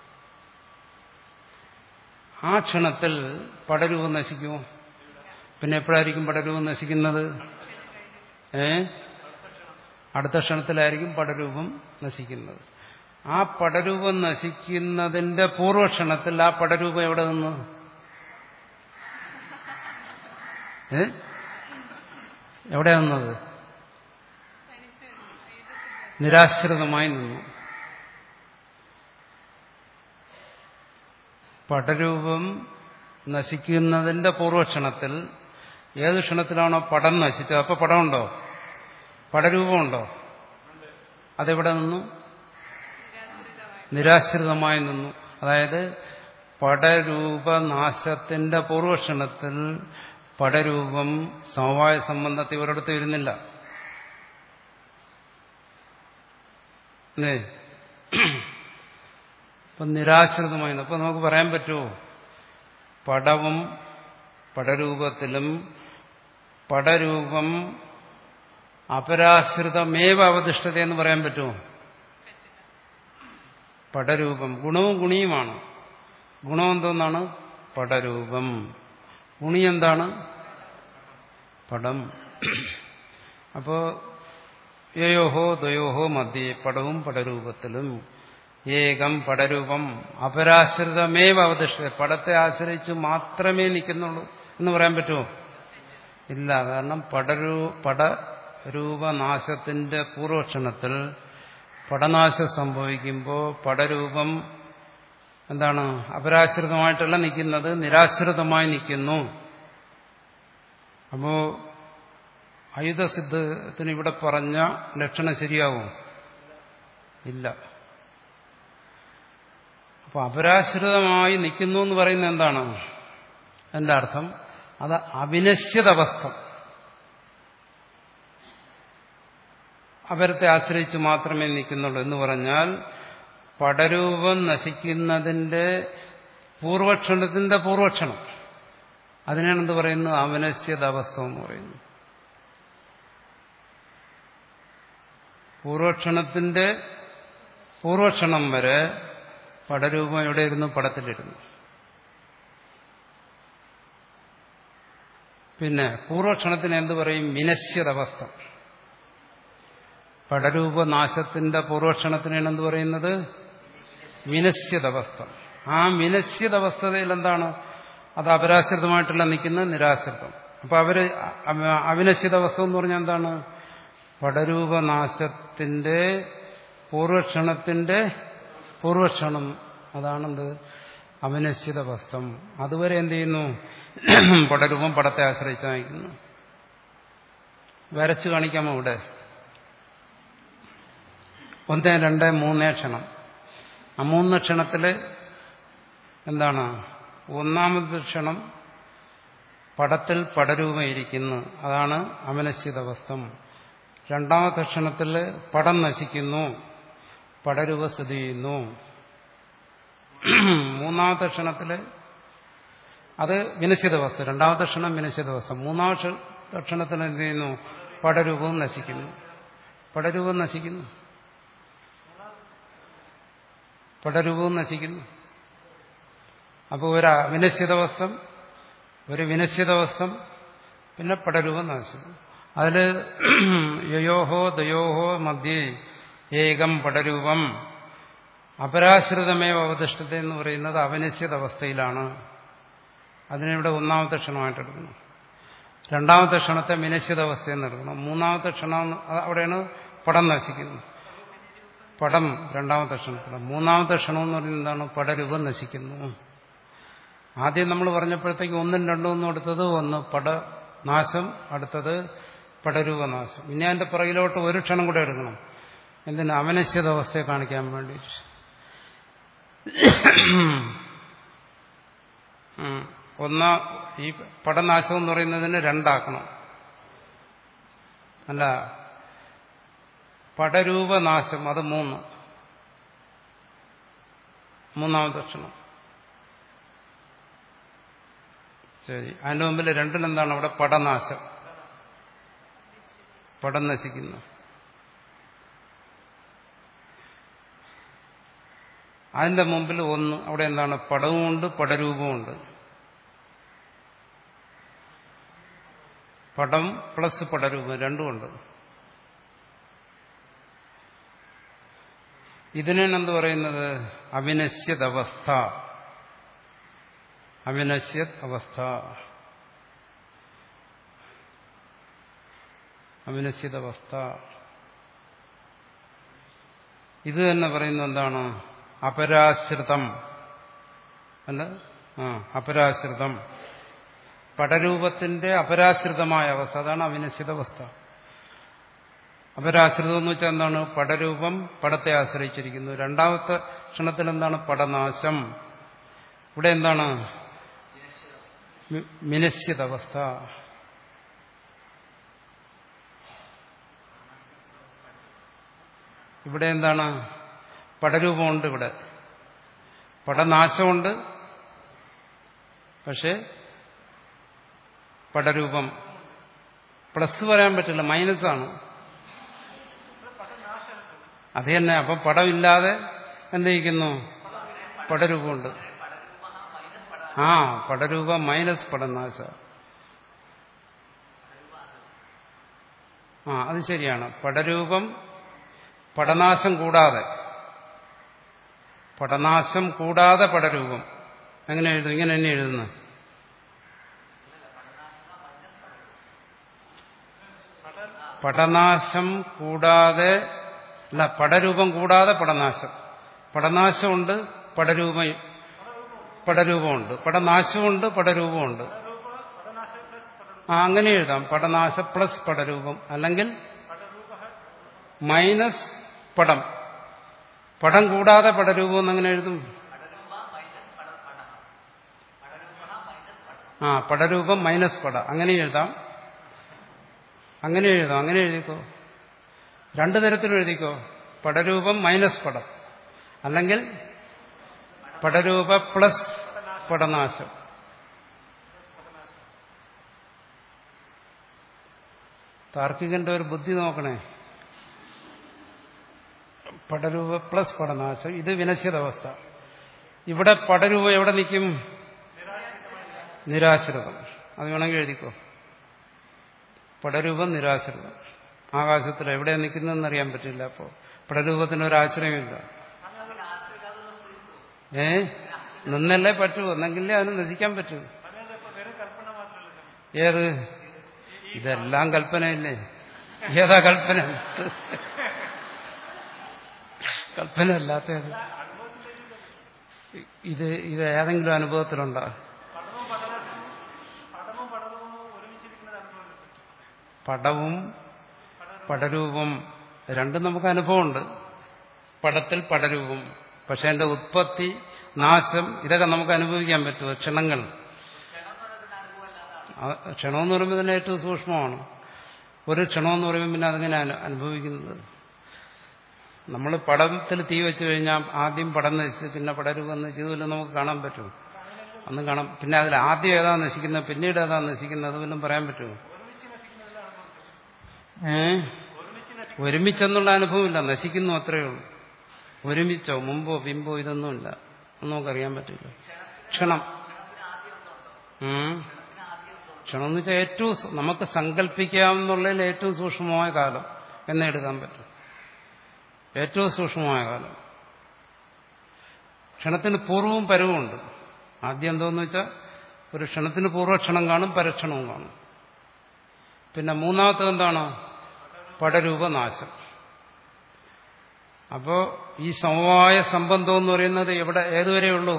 ആ ക്ഷണത്തിൽ പടരൂപം നശിക്കുമോ? പിന്നെ എപ്പോഴായിരിക്കും പടരൂപം നശിക്കുന്നത്? ഏ അടുത്ത ക്ഷണത്തിലായിരിക്കും പടരൂപം നശിക്കുന്നത്. ആ പടരൂപം നശിക്കുന്നതിന്റെ പൂർവ്വക്ഷണത്തിൽ ആ പടരൂപം എവിടെ നിന്ന്? ഏ എവിടെ നിന്നത്? നിരാശ്രിതമായി നിന്നു. പടരൂപം നശിക്കുന്നതിന്റെ പൂർവ്വക്ഷണത്തിൽ ഏത് ക്ഷണത്തിലാണോ പടം നശിച്ചത്, അപ്പൊ പടമുണ്ടോ? പടരൂപമുണ്ടോ? അതെവിടെ നിന്നു? നിരാശ്രിതമായി നിന്നു. അതായത് പടരൂപനാശത്തിന്റെ പൂർവ്വക്ഷണത്തിൽ പടരൂപം സമവായ സംബന്ധത്തിൽ ഒരിടത്ത് വരുന്നില്ല. അല്ലേ? ഇപ്പൊ നിരാശ്രിതമായി. അപ്പൊ നമുക്ക് പറയാൻ പറ്റുമോ പടവും പടരൂപത്തിലും പടരൂപം അപരാശ്രിതമേവ അവതിഷ്ഠത എന്ന് പറയാൻ പറ്റുമോ? പടരൂപം ഗുണവും ഗുണിയുമാണ്. ഗുണം എന്തോന്നാണ്? പടരൂപം. ഗുണി എന്താണ്? പടം. അപ്പോ യയോഹോ ദ്വയോഹോ മധ്യേ പടവും പടരൂപത്തിലും ഏകം പടരൂപം അപരാശ്രിതമേവ അവതിഷ്ഠത, പടത്തെ ആശ്രയിച്ച് മാത്രമേ നിൽക്കുന്നുള്ളൂ എന്ന് പറയാൻ പറ്റുമോ? ഇല്ല. കാരണം പടരൂ പടരൂപനാശത്തിന്റെ പൂർവ്വക്ഷണത്തിൽ പടനാശം സംഭവിക്കുമ്പോൾ പടരൂപം എന്താണ്? അപരാശ്രിതമായിട്ടല്ല നിൽക്കുന്നത്, നിരാശ്രിതമായി നിൽക്കുന്നു. അപ്പോ അയുധസിദ്ധത്തിന് ഇവിടെ പറഞ്ഞ ലക്ഷണം ശരിയാവും? ഇല്ല. അപ്പൊ അപരാശ്രിതമായി നിൽക്കുന്നു എന്ന് പറയുന്നത് എന്താണ്? എന്റെ അർത്ഥം അത് അവിനശ്യതവസ്ഥ, അപരത്തെ ആശ്രയിച്ച് മാത്രമേ നിൽക്കുന്നുള്ളൂ എന്ന് പറഞ്ഞാൽ പടരൂപം നശിക്കുന്നതിന്റെ പൂർവക്ഷണത്തിന്റെ പൂർവക്ഷണം, അതിനാണ് എന്ത് പറയുന്നത്? അവിനശ്യതവസ്ഥ എന്ന് പറയുന്നു. പൂർവക്ഷണത്തിന്റെ പൂർവക്ഷണം വരെ പടരൂപം എവിടെ ഇരുന്നു? പടത്തിലിരുന്നു. പിന്നെ പൂർവക്ഷണത്തിന് എന്ത് പറയും? വിനശ്യതവസ്ഥ. പടരൂപനാശത്തിന്റെ പൂർവക്ഷണത്തിനാണ് എന്ത് പറയുന്നത്? വിനശ്യതവസ്ഥ. ആ വിനശ്യതവസ്ഥയിൽ എന്താണ്? അത് അപരാശ്രിതമായിട്ടുള്ള നിൽക്കുന്ന നിരാശ്രിതം. അപ്പൊ അവര് അവിനശ്യതവസ്ഥ എന്ന് പറഞ്ഞാൽ എന്താണ്? പടരൂപനാശത്തിന്റെ പൂർവക്ഷണത്തിന്റെ പൂർവക്ഷണം, അതാണെന്ത്? അവിനശ്യതവസ്ഥം. അതുവരെ എന്ത് ചെയ്യുന്നു? പടരൂപം പടത്തെ ആശ്രയിച്ചായിരിക്കുന്നു. വരച്ചു കാണിക്കാമോ ഇവിടെ? ഒന്ന് രണ്ട് മൂന്നേ ക്ഷണം. ആ മൂന്ന് ക്ഷണത്തില് എന്താണ്? ഒന്നാമത്തെ ക്ഷണം പടത്തിൽ പടരൂപം ഇരിക്കുന്നു, അതാണ് അവിനശ്യതവസ്ഥം. രണ്ടാമത്തെ ക്ഷണത്തിൽ പടം നശിക്കുന്നു, പടരൂപ സ്ഥിതി ചെയ്യുന്നു. മൂന്നാമത്തെ ക്ഷണത്തിൽ അത് വിനശ്യത വസ്തു, രണ്ടാമത്തെ ക്ഷണം വിനശ്യത വസ്തു. മൂന്നാമത്തെ ക്ഷണത്തിൽ എന്ത് ചെയ്യുന്നു? പടരൂപവും നശിക്കുന്നു. പടരൂപം നശിക്കുന്നു പടരൂപവും നശിക്കുന്നു. അപ്പോൾ ഒരു അവിനശ്യതവസ്ഥം, ഒരു വിനശ്യതവസ്ഥം, പിന്നെ പടരൂപം നശിക്കുന്നു. അതിൽ യയോഹോ ദയോഹോ മധ്യേ ഏകം പടരൂപം അപരാശ്രിതമേവ അവതിഷ്ഠത എന്ന് പറയുന്നത് അവിനശ്യത അവസ്ഥയിലാണ്. അതിനിവിടെ ഒന്നാമത്തെ ക്ഷണമായിട്ട് എടുക്കണം. രണ്ടാമത്തെ ക്ഷണത്തെ വിനശ്യത അവസ്ഥയെന്ന് എടുക്കണം. മൂന്നാമത്തെ ക്ഷണം അവിടെയാണ് പടം നശിക്കുന്നത്. പടം രണ്ടാമത്തെ ക്ഷണത്തിലാണ്. മൂന്നാമത്തെ ക്ഷണം എന്ന് പറയുന്നത് എന്താണ്? പടരൂപം നശിക്കുന്നു. ആദ്യം നമ്മൾ പറഞ്ഞപ്പോഴത്തേക്ക് ഒന്നും രണ്ടും ഒന്നും എടുത്തത് ഒന്ന് പടനാശം, അടുത്തത് പടരൂപനാശം. ഇനി അതിന്റെ പുറകിലോട്ട് ഒരു ക്ഷണം കൂടെ എടുക്കണം. എന്തിന്? അവിനശ്യത അവസ്ഥയെ കാണിക്കാൻ വേണ്ടി. ഒന്നാ ഈ പടനാശം എന്ന് പറയുന്നതിന് രണ്ടാക്കണം. അല്ല, പടരൂപനാശം അത് മൂന്ന്, മൂന്നാമത്തെ ക്ഷണം. ശരി, അതിന്റെ മുമ്പിൽ രണ്ടിലെന്താണ്? അവിടെ പടനാശം, പടം നശിക്കുന്നു. അതിന്റെ മുമ്പിൽ ഒന്ന്, അവിടെ എന്താണ്? പടവുമുണ്ട് പടരൂപമുണ്ട്. പടം പ്ലസ് പടരൂപം രണ്ടുമുണ്ട്. ഇതിനെന്ത് പറയുന്നത്? അവിനശ്യതവസ്ഥ. അവിനശ്യത് അവസ്ഥ, അവിനശ്യതവസ്ഥ. ഇത് തന്നെ പറയുന്നത് എന്താണ്? അപരാശ്രിതം അല്ല, ആ അപരാശ്രിതം, പടരൂപത്തിന്റെ അപരാശ്രിതമായ അവസ്ഥ. അതാണ് അവിനശ്യതവസ്ഥ. അപരാശ്രിതം എന്ന് വെച്ചാൽ എന്താണ്? പടരൂപം പടത്തെ ആശ്രയിച്ചിരിക്കുന്നു. രണ്ടാമത്തെ ക്ഷണത്തിൽ എന്താണ്? പടനാശം. ഇവിടെ എന്താണ്? വിനശ്യതവസ്ഥ. ഇവിടെ എന്താണ്? പടരൂപമുണ്ട്, ഇവിടെ പടനാശമുണ്ട്, പക്ഷെ പടരൂപം പ്ലസ് പറയാൻ പറ്റില്ല, മൈനസ് ആണ്. അത് തന്നെ. അപ്പൊ പടമില്ലാതെ എന്തിരിക്കുന്നു? പടരൂപമുണ്ട്. ആ പടരൂപം മൈനസ് പടനാശ. ആ അത് ശരിയാണ്. പടരൂപം പടനാശം കൂടാതെ, പടനാശം കൂടാതെ പടരൂപം. എങ്ങനെ എഴുതും? ഇങ്ങനെ തന്നെ എഴുതുന്നു. പടനാശം കൂടാതെ അല്ല, പടരൂപം കൂടാതെ പടനാശം. പടനാശമുണ്ട്, പടരൂപം പടരൂപമുണ്ട്, പടനാശമുണ്ട്, പടരൂപമുണ്ട്. ആ അങ്ങനെ എഴുതാം. പടനാശ പ്ലസ് പടരൂപം, അല്ലെങ്കിൽ മൈനസ് പടം. പടം കൂടാതെ പടരൂപം എന്നങ്ങനെ എഴുതും. ആ പടരൂപം മൈനസ് പട, അങ്ങനെ എഴുതാം. അങ്ങനെ എഴുതാം. അങ്ങനെ എഴുതിക്കോ. രണ്ടു തരത്തിലും എഴുതിക്കോ. പടരൂപം മൈനസ് പടം, അല്ലെങ്കിൽ പടരൂപ പ്ലസ് പടനാശം. താർക്കികന്റെ ഒരു ബുദ്ധി നോക്കണേ. പടരൂപ പ്ലസ് പടനാശം, ഇത് വിനശ്യതവസ്ഥ. ഇവിടെ പടരൂപം എവിടെ നിൽക്കും? നിരാശ്രിതം. അത് വേണമെങ്കിൽ എഴുതിക്കോ. പടരൂപം നിരാശ്രിതം. ആകാശത്തിൽ എവിടെയാണ് നിൽക്കുന്നതെന്ന് അറിയാൻ പറ്റില്ല. അപ്പോൾ പടരൂപത്തിനൊരാശ്രയമില്ല. ഏ നിന്നല്ലേ പറ്റൂ, എന്നെങ്കിലേ അതിന് നശിക്കാൻ പറ്റൂ. ഏത്? ഇതെല്ലാം കൽപ്പനയില്ലേ? ഏതാ കൽപ്പന? കൽപ്പന അല്ലാത്തത്. ഇത് ഇത് ഏതെങ്കിലും അനുഭവത്തിലുണ്ടോ? പടവും പടരൂപം രണ്ടും നമുക്ക് അനുഭവമുണ്ട്. പടത്തിൽ പടരൂപം, പക്ഷെ അതിന്റെ ഉത്പത്തി, നാശം, ഇതൊക്കെ നമുക്ക് അനുഭവിക്കാൻ പറ്റുമോ? ക്ഷണങ്ങൾ. ക്ഷണമെന്ന് പറയുമ്പോൾ തന്നെ ഏറ്റവും സൂക്ഷ്മമാണ്. ഒരു ക്ഷണമെന്ന് പറയുമ്പോൾ പിന്നെ അതിങ്ങനെ അനുഭവിക്കുന്നത്. നമ്മൾ പടത്തിൽ തീ വെച്ച് കഴിഞ്ഞാൽ ആദ്യം പടം നശിച്ച് പിന്നെ പടരൂപം നശിച്ച് ഇതുവല്ലം നമുക്ക് കാണാൻ പറ്റുമോ? അന്ന് കാണാം. പിന്നെ അതിൽ ആദ്യം ഏതാ നശിക്കുന്നത് പിന്നീട് ഏതാ നശിക്കുന്നത് അതുവല്ലം പറയാൻ പറ്റുമോ? ഏ ഒരുമിച്ചെന്നുള്ള അനുഭവമില്ല, നശിക്കുന്നു അത്രയേ ഉള്ളൂ. ഒരുമിച്ചോ മുമ്പോ പിമ്പോ ഇതൊന്നുമില്ല, നമുക്കറിയാൻ പറ്റില്ല. ക്ഷണം ക്ഷണം എന്ന് വെച്ചാൽ ഏറ്റവും നമുക്ക് സങ്കല്പിക്കാവുന്നതിൽ ഏറ്റവും സൂക്ഷ്മമായ കാലം എന്നേ എടുക്കാൻ പറ്റും. ഏറ്റവും സൂക്ഷ്മമായ കാലം. ക്ഷണത്തിന് പൂർവവും പരവും ഉണ്ട്. ആദ്യം എന്തോന്ന് വെച്ചാൽ ഒരു ക്ഷണത്തിന് പൂർവ്വക്ഷണം കാണും, പരക്ഷണവും കാണും. പിന്നെ മൂന്നാമത്തത് എന്താണ്? പടരൂപനാശം. അപ്പോ ഈ സമവായ സംബന്ധം എന്ന് പറയുന്നത് എവിടെ ഏതുവരെയുള്ളൂ?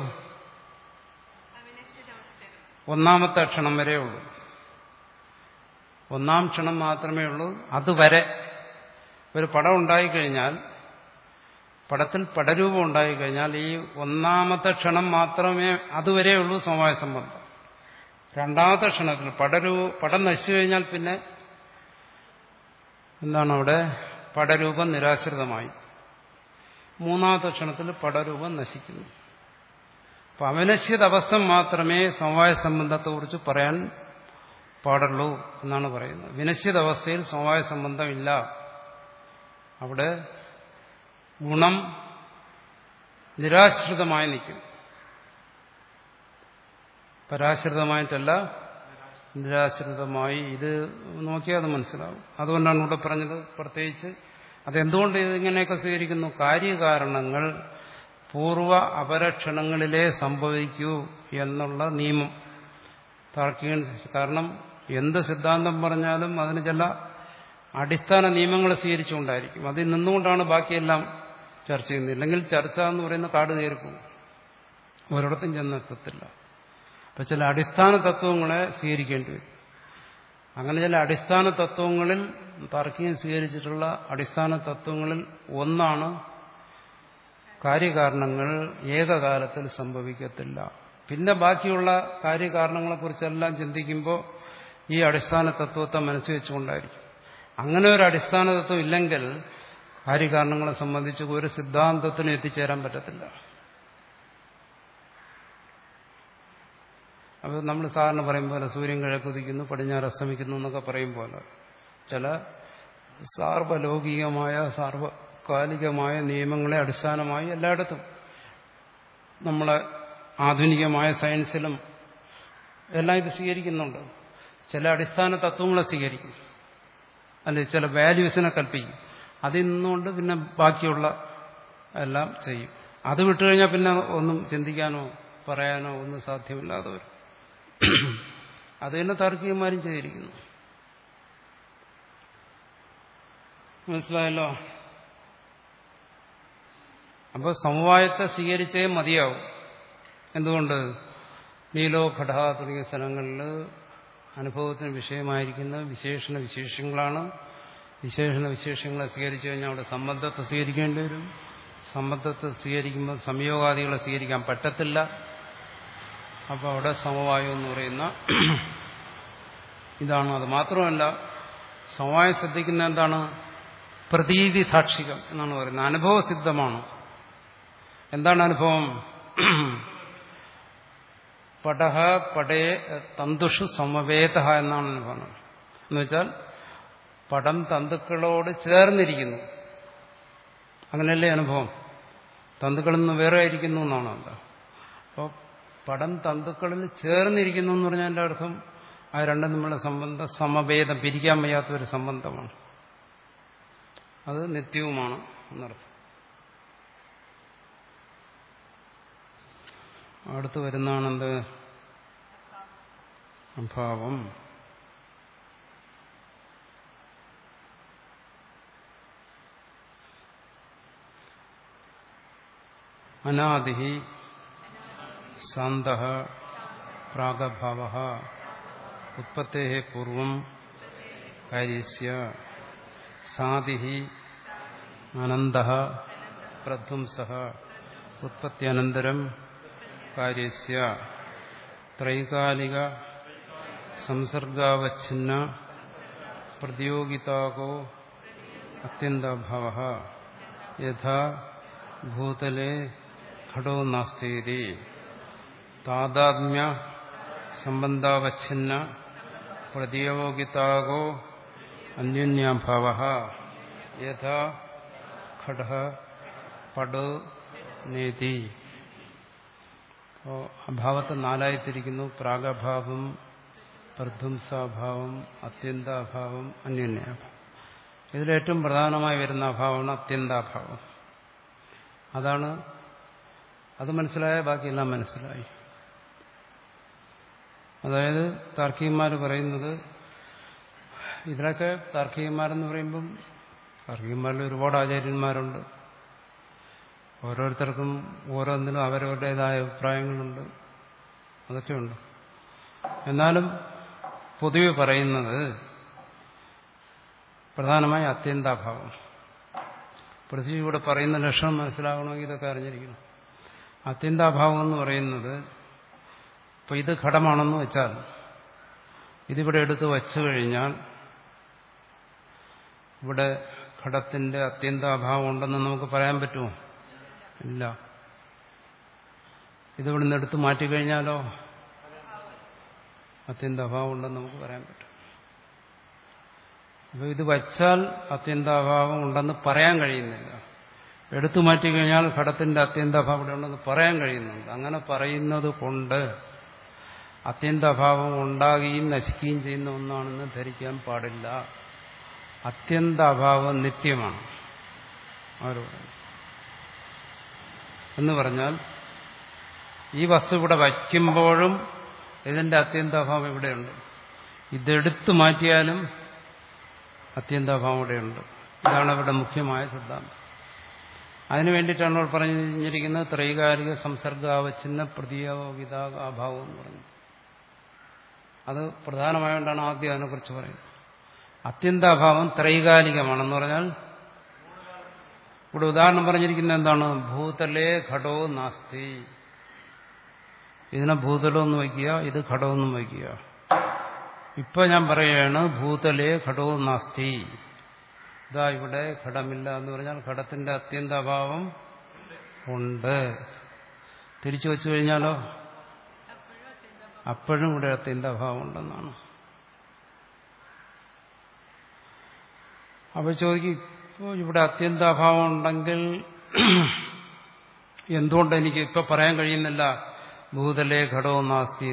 ഒന്നാമത്തെ ക്ഷണം വരെ ഉള്ളൂ. ഒന്നാം ക്ഷണം മാത്രമേ ഉള്ളൂ. അതുവരെ ഒരു പടം ഉണ്ടായിക്കഴിഞ്ഞാൽ, പടത്തിൽ പടരൂപം ഉണ്ടായിക്കഴിഞ്ഞാൽ ഈ ഒന്നാമത്തെ ക്ഷണം മാത്രമേ അതുവരെയുള്ളൂ സമവായ സംബന്ധം. രണ്ടാമത്തെ ക്ഷണത്തിൽ പടരൂ പടം നശിച്ചു കഴിഞ്ഞാൽ പിന്നെ എന്താണ് അവിടെ? പടരൂപം നിരാശ്രിതമായി. മൂന്നാമത്തെ ക്ഷണത്തിൽ പടരൂപം നശിക്കുന്നു. അപ്പൊ അവനശ്യത അവസ്ഥ മാത്രമേ സമവായ സംബന്ധത്തെക്കുറിച്ച് പറയാൻ പാടുള്ളൂ എന്നാണ് പറയുന്നത്. വിനശ്യത അവസ്ഥയിൽ സമവായ സംബന്ധമില്ല. അവിടെ ഗുണം നിരാശ്രിതമായി നിൽക്കും. പരാശ്രിതമായിട്ടല്ല, നിരാശ്രിതമായി. ഇത് നോക്കിയാൽ അത് മനസ്സിലാവും. അതുകൊണ്ടാണ് ഇവിടെ പറഞ്ഞത്. പ്രത്യേകിച്ച് അതെന്തുകൊണ്ട് ഇതിങ്ങനെയൊക്കെ സ്വീകരിക്കുന്നു? കാര്യകാരണങ്ങൾ പൂർവ അപരക്ഷണങ്ങളിലേ സംഭവിക്കൂ എന്നുള്ള നിയമം താർക്കികൻ. കാരണം എന്ത് സിദ്ധാന്തം പറഞ്ഞാലും അതിന് ചില അടിസ്ഥാന നിയമങ്ങൾ സ്വീകരിച്ചുകൊണ്ടായിരിക്കും. അതിൽ നിന്നുകൊണ്ടാണ് ബാക്കിയെല്ലാം ചർച്ച ചെയ്യുന്നത്. ഇല്ലെങ്കിൽ ചർച്ച എന്ന് പറയുന്ന കാട് കയറിപ്പോകും, ഒരിടത്തും ചെന്നെത്തത്തില്ല. അപ്പൊ ചില അടിസ്ഥാന തത്വങ്ങളെ സ്വീകരിക്കേണ്ടി വരും. അങ്ങനെ ചില അടിസ്ഥാന തത്വങ്ങളിൽ താർക്കികൻ സ്വീകരിച്ചിട്ടുള്ള അടിസ്ഥാന തത്വങ്ങളിൽ ഒന്നാണ് കാര്യകാരണങ്ങൾ ഏകകാലത്തിൽ സംഭവിക്കത്തില്ല. പിന്നെ ബാക്കിയുള്ള കാര്യകാരണങ്ങളെക്കുറിച്ചെല്ലാം ചിന്തിക്കുമ്പോൾ ഈ അടിസ്ഥാന തത്വത്തെ മനസ്സിൽ വെച്ചുകൊണ്ടായിരിക്കും. അങ്ങനെ ഒരു അടിസ്ഥാന തത്വം ഇല്ലെങ്കിൽ കാര്യകാരണങ്ങളെ സംബന്ധിച്ച് ഒരു സിദ്ധാന്തത്തിന് എത്തിച്ചേരാൻ പറ്റത്തില്ല. അപ്പോൾ നമ്മൾ സാധാരണ പറയും പോലെ സൂര്യൻ കിഴക്കുദിക്കുന്നു പടിഞ്ഞാറ് അസ്തമിക്കുന്നു എന്നൊക്കെ പറയും പോലെ ചില സാർവലൗകികമായ സാർവകാലികമായ നിയമങ്ങളെ അടിസ്ഥാനമായി എല്ലായിടത്തും നമ്മളെ ആധുനികമായ സയൻസിലും എല്ലാം ഇത് സ്വീകരിക്കുന്നുണ്ട്. ചില അടിസ്ഥാന തത്വങ്ങളെ സ്വീകരിക്കും, അല്ലെങ്കിൽ ചില വാല്യൂസിനെ കൽപ്പിക്കും. അതിൽ നിന്നുകൊണ്ട് പിന്നെ ബാക്കിയുള്ള എല്ലാം ചെയ്യും. അത് വിട്ടുകഴിഞ്ഞാൽ പിന്നെ ഒന്നും ചിന്തിക്കാനോ പറയാനോ ഒന്നും സാധ്യമില്ലാതെ വരും. അത് തന്നെ താർക്കികന്മാരും ചെയ്തിരിക്കുന്നു. മനസ്സിലായല്ലോ? അപ്പോൾ സമവായത്തെ സ്വീകരിച്ചേ മതിയാവും. എന്തുകൊണ്ട്? നീലോ ഘട തുടങ്ങിയ സ്ഥലങ്ങളിൽ അനുഭവത്തിന് വിഷയമായിരിക്കുന്ന വിശേഷണ വിശേഷങ്ങളാണ്. വിശേഷണ വിശേഷങ്ങളെ സ്വീകരിച്ചു കഴിഞ്ഞാൽ അവിടെ സംബന്ധത്തെ സ്വീകരിക്കേണ്ടി വരും. സംബന്ധത്തെ സ്വീകരിക്കുമ്പോൾ സംയോഗാദികളെ സ്വീകരിക്കാൻ പറ്റത്തില്ല. അപ്പോൾ അവിടെ സമവായം എന്ന് പറയുന്ന ഇതാണ്. അത് മാത്രമല്ല, സമവായം ശ്രദ്ധിക്കുന്ന എന്താണ്? പ്രതീതി സാക്ഷികം എന്നാണ് പറയുന്നത്. അനുഭവസിദ്ധമാണ്. എന്താണ് അനുഭവം? പടഹ പടേ തന്തുഷു സമവേത എന്നാണ് അനുഭവം. എന്നുവെച്ചാൽ പടം തന്തുക്കളോട് ചേർന്നിരിക്കുന്നു. അങ്ങനെയല്ലേ അനുഭവം? തന്തുക്കളിൽ നിന്ന് വേറെ ആയിരിക്കുന്നു എന്നാണ്. എന്താ? അപ്പോൾ പടം തന്തുക്കളിൽ ചേർന്നിരിക്കുന്നു എന്ന് പറഞ്ഞാൽ എൻ്റെ അർത്ഥം ആ രണ്ടും തമ്മിലുള്ള സംബന്ധം സമവേദം, പിരിക്കാൻ വയ്യാത്തൊരു സംബന്ധമാണ്. അത് നിത്യവുമാണ് എന്നർത്ഥം. അടുത്ത് വരുന്നതാണെന്ത്? അഭാവം. അനാദിഹി സാന്തഃ പ്രാഗഭാവഃ ഉത്പത്തേഃ പൂർവം കാര്യസ്യ സാദിഹി അനന്തഃ പ്രധ്വംസഃ ഉത്പത്യനന്തരം കാര്യസ്യ ത്രൈകാലിക സംസർഗാവച്ഛിന്ന പ്രതിയോഗിതാകോ അത്യന്താഭാവ യഥാ ഭൂതലേ ഘടോ നാസ്തീതി താദാത്മ്യ സംബന്ധാവച്ഛിന്ന പ്രതിയോഗിതാകോ അന്യോന്യാഭാവ യഥാ ഘടഃ പടോ നേതി. അഭാവത്തെ നാലായി തിരിക്കുന്നു. പ്രാഗഭാവം, പ്രധ്വംസാഭാവം, അത്യന്താഭാവം, അന്യോന്യാഭാവം. ഇതിലേറ്റവും പ്രധാനമായി വരുന്ന അഭാവമാണ് അത്യന്താഭാവം. അതാണ്, അത് മനസ്സിലായ ബാക്കിയെല്ലാം മനസ്സിലായി. അതായത് താർക്കികന്മാർ പറയുന്നത്, ഇതിലൊക്കെ താർക്കികന്മാരെന്ന് പറയുമ്പം താർക്കികന്മാരിൽ ഒരുപാട് ആചാര്യന്മാരുണ്ട്. ഓരോരുത്തർക്കും ഓരോന്നിനും അവരവരുടേതായ അഭിപ്രായങ്ങളുണ്ട്, അതൊക്കെയുണ്ട്. എന്നാലും പൊതുവെ പറയുന്നത് പ്രധാനമായി അത്യന്താഭാവം. പ്രത്യേകിച്ച് ഇവിടെ പറയുന്ന ലക്ഷണം മനസ്സിലാകണമെങ്കിൽ ഇതൊക്കെ അറിഞ്ഞിരിക്കണം. അത്യന്താഭാവം എന്ന് പറയുന്നത്, ഇപ്പൊ ഇത് ഘടമാണെന്ന് വെച്ചാൽ ഇതിവിടെ എടുത്ത് വച്ചു കഴിഞ്ഞാൽ ഇവിടെ ഘടത്തിന്റെ അത്യന്താഭാവം ഉണ്ടെന്ന് നമുക്ക് പറയാൻ പറ്റുമോ? ഇല്ല. ഇതിവിടെ നിന്ന് എടുത്ത് മാറ്റിക്കഴിഞ്ഞാലോ അത്യന്താഭാവം ഉണ്ടെന്ന് നമുക്ക് പറയാൻ പറ്റും. അപ്പോൾ ഇത് വച്ചാൽ അത്യന്താഭാവം ഉണ്ടെന്ന് പറയാൻ കഴിയുന്നില്ല. എടുത്തു മാറ്റിക്കഴിഞ്ഞാൽ ഘടത്തിന്റെ അത്യന്താഭാവം ഇവിടെ ഉണ്ടെന്ന് പറയാൻ കഴിയുന്നുണ്ട്. അങ്ങനെ പറയുന്നത് കൊണ്ട് അത്യന്താഭാവം ഉണ്ടാകുകയും നശിക്കുകയും ചെയ്യുന്ന ഒന്നാണെന്ന് ധരിക്കാൻ പാടില്ല. അത്യന്താഭാവം നിത്യമാണ് അവർ പറയുന്നത്. എന്ന് പറഞ്ഞാൽ ഈ വസ്തു ഇവിടെ വയ്ക്കുമ്പോഴും ഇതിന്റെ അത്യന്താഭാവം ഇവിടെയുണ്ട്. ഇതെടുത്തു മാറ്റിയാലും അത്യന്താഭാവം ഇവിടെയുണ്ട്. ഇതാണ് അവരുടെ മുഖ്യമായ സിദ്ധാന്തം. അതിനു വേണ്ടിയിട്ടാണ് അവർ പറഞ്ഞിരിക്കുന്നത് ത്രൈകാലിക സംസർഗാവച്ഛിന്ന പ്രതിയോഗിതാ അഭാവം എന്ന് പറഞ്ഞത്. അത് പ്രധാനമായോണ്ടാണ് ആദ്യം അതിനെക്കുറിച്ച് പറയുന്നത്. അത്യന്താഭാവം ത്രൈകാലികമാണെന്ന് പറഞ്ഞാൽ ഇവിടെ ഉദാഹരണം പറഞ്ഞിരിക്കുന്നത് എന്താണ്? ഭൂതലേ ഘടോ നാസ്തി. ഇതിനെ ഭൂതലം എന്ന് വയ്ക്കുക, ഇത് ഘടമെന്നും വയ്ക്കുക. ഇപ്പൊ ഞാൻ പറയുകയാണ് ഭൂതലേ ഘടോ നാസ്തി. ഇതാ ഇവിടെ ഘടമില്ല എന്ന് പറഞ്ഞാൽ ഘടത്തിന്റെ അത്യന്താഭാവം ഉണ്ട്. തിരിച്ചു വച്ചു കഴിഞ്ഞാലോ അപ്പോഴും ഇവിടെ അത്യന്താഭാവം ഉണ്ടെന്നാണ്. അപ്പൊ ചോദിക്കും, ഇപ്പോൾ ഇവിടെ അത്യന്താഭാവം ഉണ്ടെങ്കിൽ എന്തുകൊണ്ട് എനിക്ക് ഇപ്പൊ പറയാൻ കഴിയുന്നില്ല ഭൂതലേ ഘടോ നാസ്തി?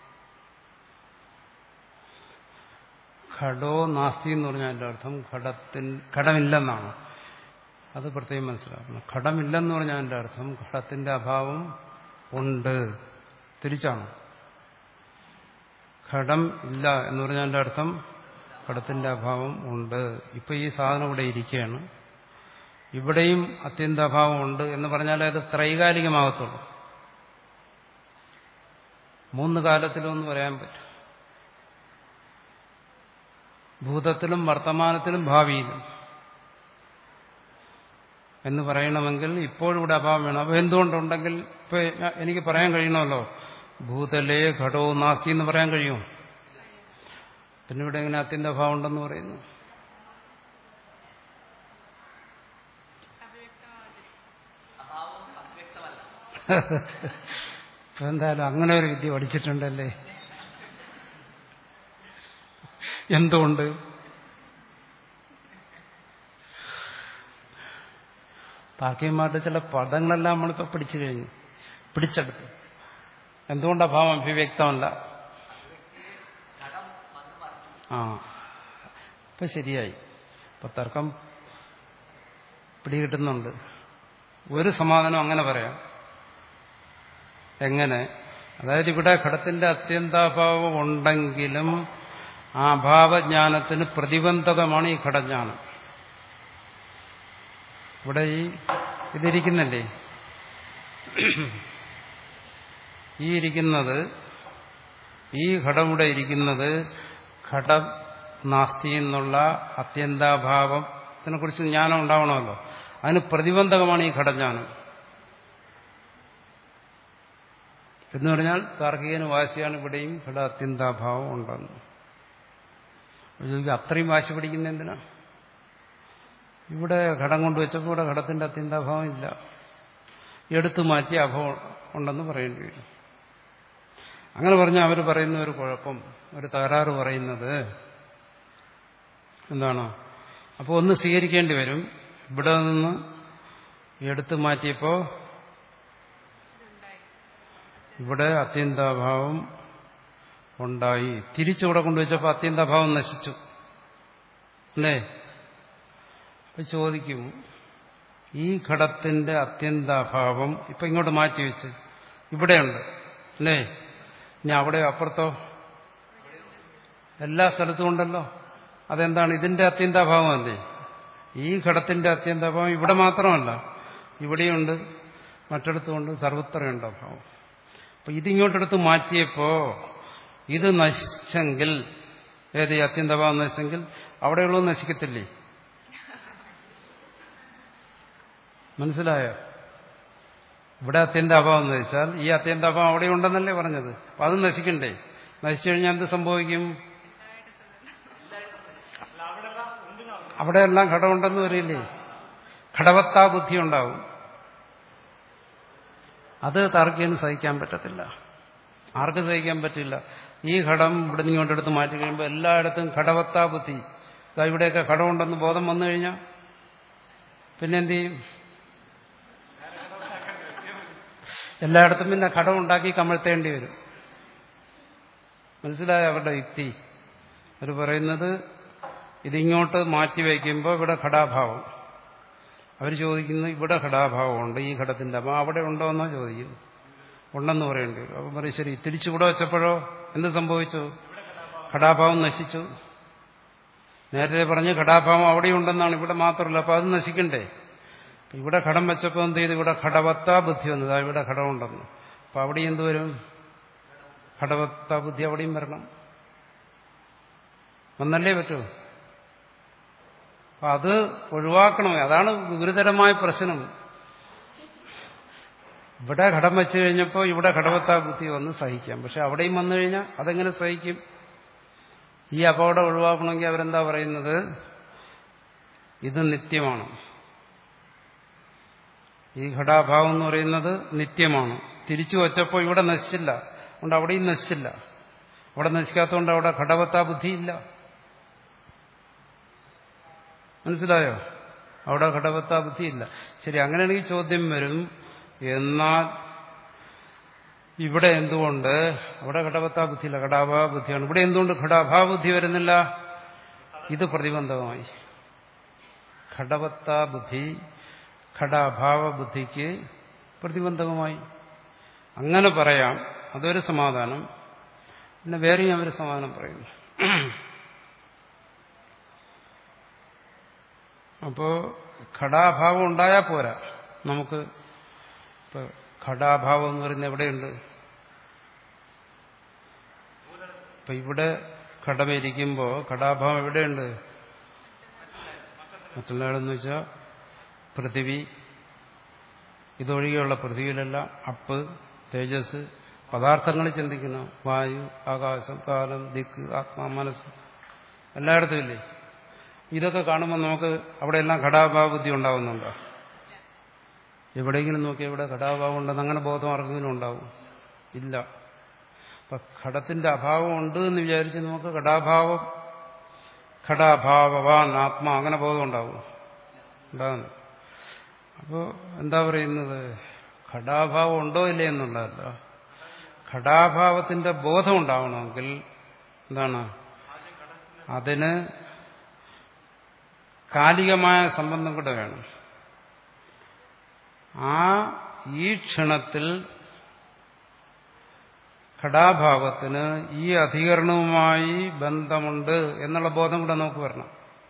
ഘടോ നാസ്തി എന്ന് പറഞ്ഞാൽ എൻ്റെ അർത്ഥം ഘടത്തിൻ ഘടമില്ലെന്നാണ്. അത് പ്രത്യേകം മനസ്സിലാക്കണം. ഘടമില്ലെന്ന് പറഞ്ഞാൽ എൻ്റെ അർത്ഥം ഘടത്തിന്റെ അഭാവം ഉണ്ട്. തിരിച്ചാണ്. ഘടം ഇല്ല എന്ന് പറഞ്ഞാൽ എൻ്റെ അർത്ഥം ഘടത്തിന്റെ അഭാവം ഉണ്ട്. ഇപ്പൊ ഈ സാധനം ഇവിടെ ഇരിക്കുകയാണ്, ഇവിടെയും അത്യന്താഭാവം ഉണ്ട് എന്ന് പറഞ്ഞാലേ അത് ത്രൈകാലികമാകത്തുള്ളൂ. മൂന്ന് കാലത്തിലൊന്നും പറയാൻ പറ്റും. ഭൂതത്തിലും വർത്തമാനത്തിലും ഭാവിയിലും എന്ന് പറയണമെങ്കിൽ ഇപ്പോഴിവിടെ അഭാവം വേണം. അപ്പൊ എന്തുകൊണ്ടുണ്ടെങ്കിൽ ഇപ്പൊ എനിക്ക് പറയാൻ കഴിയണമല്ലോ ഭൂതലേ ഘടോ നാസ്തി എന്ന് പറയാൻ കഴിയുമോ? പിന്നെ ഇവിടെ എങ്ങനെ അത്യന്താഭാവം ഉണ്ടെന്ന് പറയുന്നു? എന്തായാലും അങ്ങനെ ഒരു വിദ്യ പഠിച്ചിട്ടുണ്ടല്ലേ. എന്തുകൊണ്ട്? താർക്കികന്മാരുടെ ചില പദങ്ങളെല്ലാം നമ്മളിപ്പോൾ പിടിച്ചു കഴിഞ്ഞു, പിടിച്ചെടുത്തു. എന്തുകൊണ്ട് അഭാവം അഭിവ്യക്തമല്ല? ആ ഇപ്പൊ ശരിയായി. ഇപ്പൊ തർക്കം പിടികിട്ടുന്നുണ്ട്. ഒരു സമാധാനം അങ്ങനെ പറയാം. എങ്ങനെ? അതായത് ഇവിടെ ഘടത്തിന്റെ അത്യന്താഭാവം ഉണ്ടെങ്കിലും ആ അഭാവജ്ഞാനത്തിന് പ്രതിബന്ധകമാണ് ഈ ഘടജ്ഞാനം. ഇവിടെ ഈ ഇതിരിക്കുന്നല്ലേ, ഈ ഇരിക്കുന്നത്, ഈ ഘടം ഇവിടെ ഇരിക്കുന്നത് ഘടം നാസ്തി എന്നുള്ള അത്യന്താഭാവത്തിനെ കുറിച്ച് ജ്ഞാനം ഉണ്ടാവണമല്ലോ. അതിന് പ്രതിബന്ധകമാണ് ഈ ഘടജ്ഞാനം. എന്ന് പറഞ്ഞാൽ താർക്കികന് വാശിയാണ് ഇവിടെയും ഘട അത്യന്താഭാവം ഉണ്ടെന്ന്. ചോദിക്കും അത്രയും വാശി പിടിക്കുന്ന എന്തിനാ? ഇവിടെ ഘടം കൊണ്ടുവച്ചപ്പോൾ ഇവിടെ ഘടത്തിന്റെ അത്യന്താഭാവം ഇല്ല, എടുത്തു മാറ്റി അഭാവം ഉണ്ടെന്ന് പറയേണ്ടി വരും. അങ്ങനെ പറഞ്ഞാൽ അവർ പറയുന്ന ഒരു കുഴപ്പം, ഒരു തകരാറ് പറയുന്നത് എന്താണ്? അപ്പോൾ ഒന്ന് സ്വീകരിക്കേണ്ടി വരും. ഇവിടെ നിന്ന് എടുത്തു മാറ്റിയപ്പോൾ ഇവിടെ അത്യന്താഭാവം ഉണ്ടായി, തിരിച്ചുകൂടെ കൊണ്ടുവച്ചപ്പോൾ അത്യന്താഭാവം നശിച്ചു അല്ലേ? അപ്പൊ ചോദിക്കും, ഈ ഘടത്തിന്റെ അത്യന്താഭാവം ഇപ്പൊ ഇങ്ങോട്ട് മാറ്റിവെച്ച് ഇവിടെയുണ്ട് അല്ലേ? ഇനി അവിടെ അപ്പുറത്തോ? എല്ലാ സ്ഥലത്തും ഉണ്ടല്ലോ. അതെന്താണ്? ഇതിന്റെ അത്യന്താഭാവം അല്ലേ? ഈ ഘടത്തിന്റെ അത്യന്താഭാവം ഇവിടെ മാത്രമല്ല, ഇവിടെയുണ്ട്, മറ്റിടത്തുമുണ്ട്, സർവത്രയുണ്ട് അഭാവം. അപ്പൊ ഇതിങ്ങോട്ടെടുത്ത് മാറ്റിയപ്പോ ഇത് നശിച്ചെങ്കിൽ, ഏത് അത്യന്തഭാവം നശിച്ചെങ്കിൽ അവിടെയുള്ളത് നശിക്കത്തില്ലേ? മനസ്സിലായോ? ഇവിടെ അത്യന്താഭാവം എന്ന് വെച്ചാൽ ഈ അത്യന്താഭാവം അവിടെ ഉണ്ടെന്നല്ലേ പറഞ്ഞത്. അപ്പൊ അത് നശിക്കണ്ടേ? നശിച്ചു കഴിഞ്ഞാൽ എന്ത് സംഭവിക്കും? അവിടെയെല്ലാം ഘടമുണ്ടെന്ന് വരില്ലേ? ഘടവത്താ ബുദ്ധി ഉണ്ടാവും. അത് താർക്കികന് സഹിക്കാൻ പറ്റത്തില്ല. ആർക്കും സഹിക്കാൻ പറ്റില്ല. ഈ ഘടം ഇവിടെ നിന്ന് ഇങ്ങോട്ടെടുത്ത് മാറ്റി കഴിയുമ്പോൾ എല്ലായിടത്തും ഘടവത്താ ബുദ്ധി, ഇവിടെയൊക്കെ ഘടമുണ്ടെന്ന് ബോധം വന്നു കഴിഞ്ഞാൽ പിന്നെ എന്ത് ചെയ്യും? എല്ലായിടത്തും പിന്നെ ഘടം ഉണ്ടാക്കി കമഴ്ത്തേണ്ടി വരും. മനസ്സിലായ അവരുടെ യുക്തി? അവർ പറയുന്നത് ഇതിങ്ങോട്ട് മാറ്റി വയ്ക്കുമ്പോൾ ഇവിടെ ഘടാഭാവം. അവർ ചോദിക്കുന്നു ഇവിടെ ഘടാഭാവമുണ്ട്, ഈ ഘടത്തിന്റെ അപ്പം അവിടെ ഉണ്ടോ എന്നോ ചോദിക്കുന്നു. ഉണ്ടെന്ന് പറയേണ്ടി വരും. അപ്പം പറയും ശരി, തിരിച്ചുകൂടെ വെച്ചപ്പോഴോ എന്ത് സംഭവിച്ചു? ഘടാഭാവം നശിച്ചു. നേരത്തെ പറഞ്ഞ് ഘടാഭാവം അവിടെയുണ്ടെന്നാണ്, ഇവിടെ മാത്രമല്ല. അപ്പം അത് നശിക്കണ്ടേ? ഇവിടെ ഘടം വെച്ചപ്പോൾ എന്ത് ചെയ്തു? ഇവിടെ ഘടവത്താ ബുദ്ധി വന്നത്, ഇവിടെ ഘടമുണ്ടെന്ന്. അപ്പം അവിടെ എന്തുവരും? ഘടവത്താ ബുദ്ധി അവിടെയും വരണം. വന്നല്ലേ പറ്റൂ. അപ്പം അത് ഒഴിവാക്കണമേ. അതാണ് ഗുരുതരമായ പ്രശ്നം. ഇവിടെ ഘടം വെച്ചു കഴിഞ്ഞപ്പോൾ ഇവിടെ ഘടവത്താ ബുദ്ധി വന്ന് സഹിക്കാം. പക്ഷെ അവിടെയും വന്നു കഴിഞ്ഞാൽ അതെങ്ങനെ സഹിക്കും? ഈ അപകടം ഒഴിവാക്കണമെങ്കിൽ അവരെന്താ പറയുന്നത്? ഇത് നിത്യമാണ്. ഈ ഘടാഭാവം എന്ന് പറയുന്നത് നിത്യമാണ്. തിരിച്ചു വച്ചപ്പോൾ ഇവിടെ നശിച്ചില്ല, അതുകൊണ്ട് അവിടെയും നശിച്ചില്ല. അവിടെ നശിക്കാത്തതുകൊണ്ട് അവിടെ ഘടവത്താ ബുദ്ധിയില്ല. മനസ്സിലായോ? അവിടെ ഘടവത്താ ബുദ്ധിയില്ല. ശരി, അങ്ങനെയാണെങ്കിൽ ചോദ്യം വരും, എന്നാൽ ഇവിടെ എന്തുകൊണ്ട് അവിടെ ഘടവത്താ ബുദ്ധിയില്ല, ഘടാഭാവ ബുദ്ധിയാണ്. ഇവിടെ എന്തുകൊണ്ട് ഘടാഭാവ ബുദ്ധി വരുന്നില്ല? ഇത് പ്രതിബന്ധകമായി. ഘടവത്താ ബുദ്ധി ഘടാഭാവ ബുദ്ധിക്ക് പ്രതിബന്ധകമായി. അങ്ങനെ പറയാം, അതൊരു സമാധാനം. പിന്നെ വേറെയും അവർ സമാധാനം പറയുന്നു. അപ്പോ ഘടാഭാവം ഉണ്ടായാൽ പോരാ. നമുക്ക് ഇപ്പൊ ഘടാഭാവം എന്ന് പറയുന്നത് എവിടെയുണ്ട്? ഇപ്പൊ ഇവിടെ ഘടമിരിക്കുമ്പോ ഘടാഭാവം എവിടെയുണ്ട്? മറ്റുള്ളയാളെന്ന് വെച്ചാൽ പൃഥിവി, ഇതൊഴികെയുള്ള പൃഥ്വിയിലെല്ലാം അപ്പ്, തേജസ്, പദാർത്ഥങ്ങൾ ചിന്തിക്കുന്നു. വായു, ആകാശം, കാലം, ദിക്ക്, ആത്മാ, മനസ്സ്, എല്ലായിടത്തും ഇല്ലേ? ഇതൊക്കെ കാണുമ്പോൾ നമുക്ക് അവിടെയെല്ലാം ഘടാഭാവ ബുദ്ധി ഉണ്ടാവുന്നുണ്ടോ? എവിടെയെങ്കിലും നോക്കി എവിടെ ഘടാഭാവം ഉണ്ടെന്ന് അങ്ങനെ ബോധം ആർക്കെങ്കിലും ഉണ്ടാവും? ഇല്ല. അപ്പൊ ഘടത്തിന്റെ അഭാവം ഉണ്ട് എന്ന് വിചാരിച്ച് നമുക്ക് ഘടാഭാവം ഘടാഭാവവാൻ ആത്മാ അങ്ങനെ ബോധം ഉണ്ടാവും? ഉണ്ടാകുന്നു. അപ്പോൾ എന്താ പറയുന്നത്? ഘടാഭാവം ഉണ്ടോ ഇല്ലേ എന്നുള്ളതല്ല, ഘടാഭാവത്തിന്റെ ബോധം ഉണ്ടാവണമെങ്കിൽ എന്താണ്? അതിന് കാലികമായ സംബന്ധം കൂടെ വേണം. ആ ഈ ക്ഷണത്തിൽ ഘടാഭാവത്തിന് ഈ അധികരണവുമായി ബന്ധമുണ്ട് എന്നുള്ള ബോധം കൂടെ നമുക്ക് വരണം.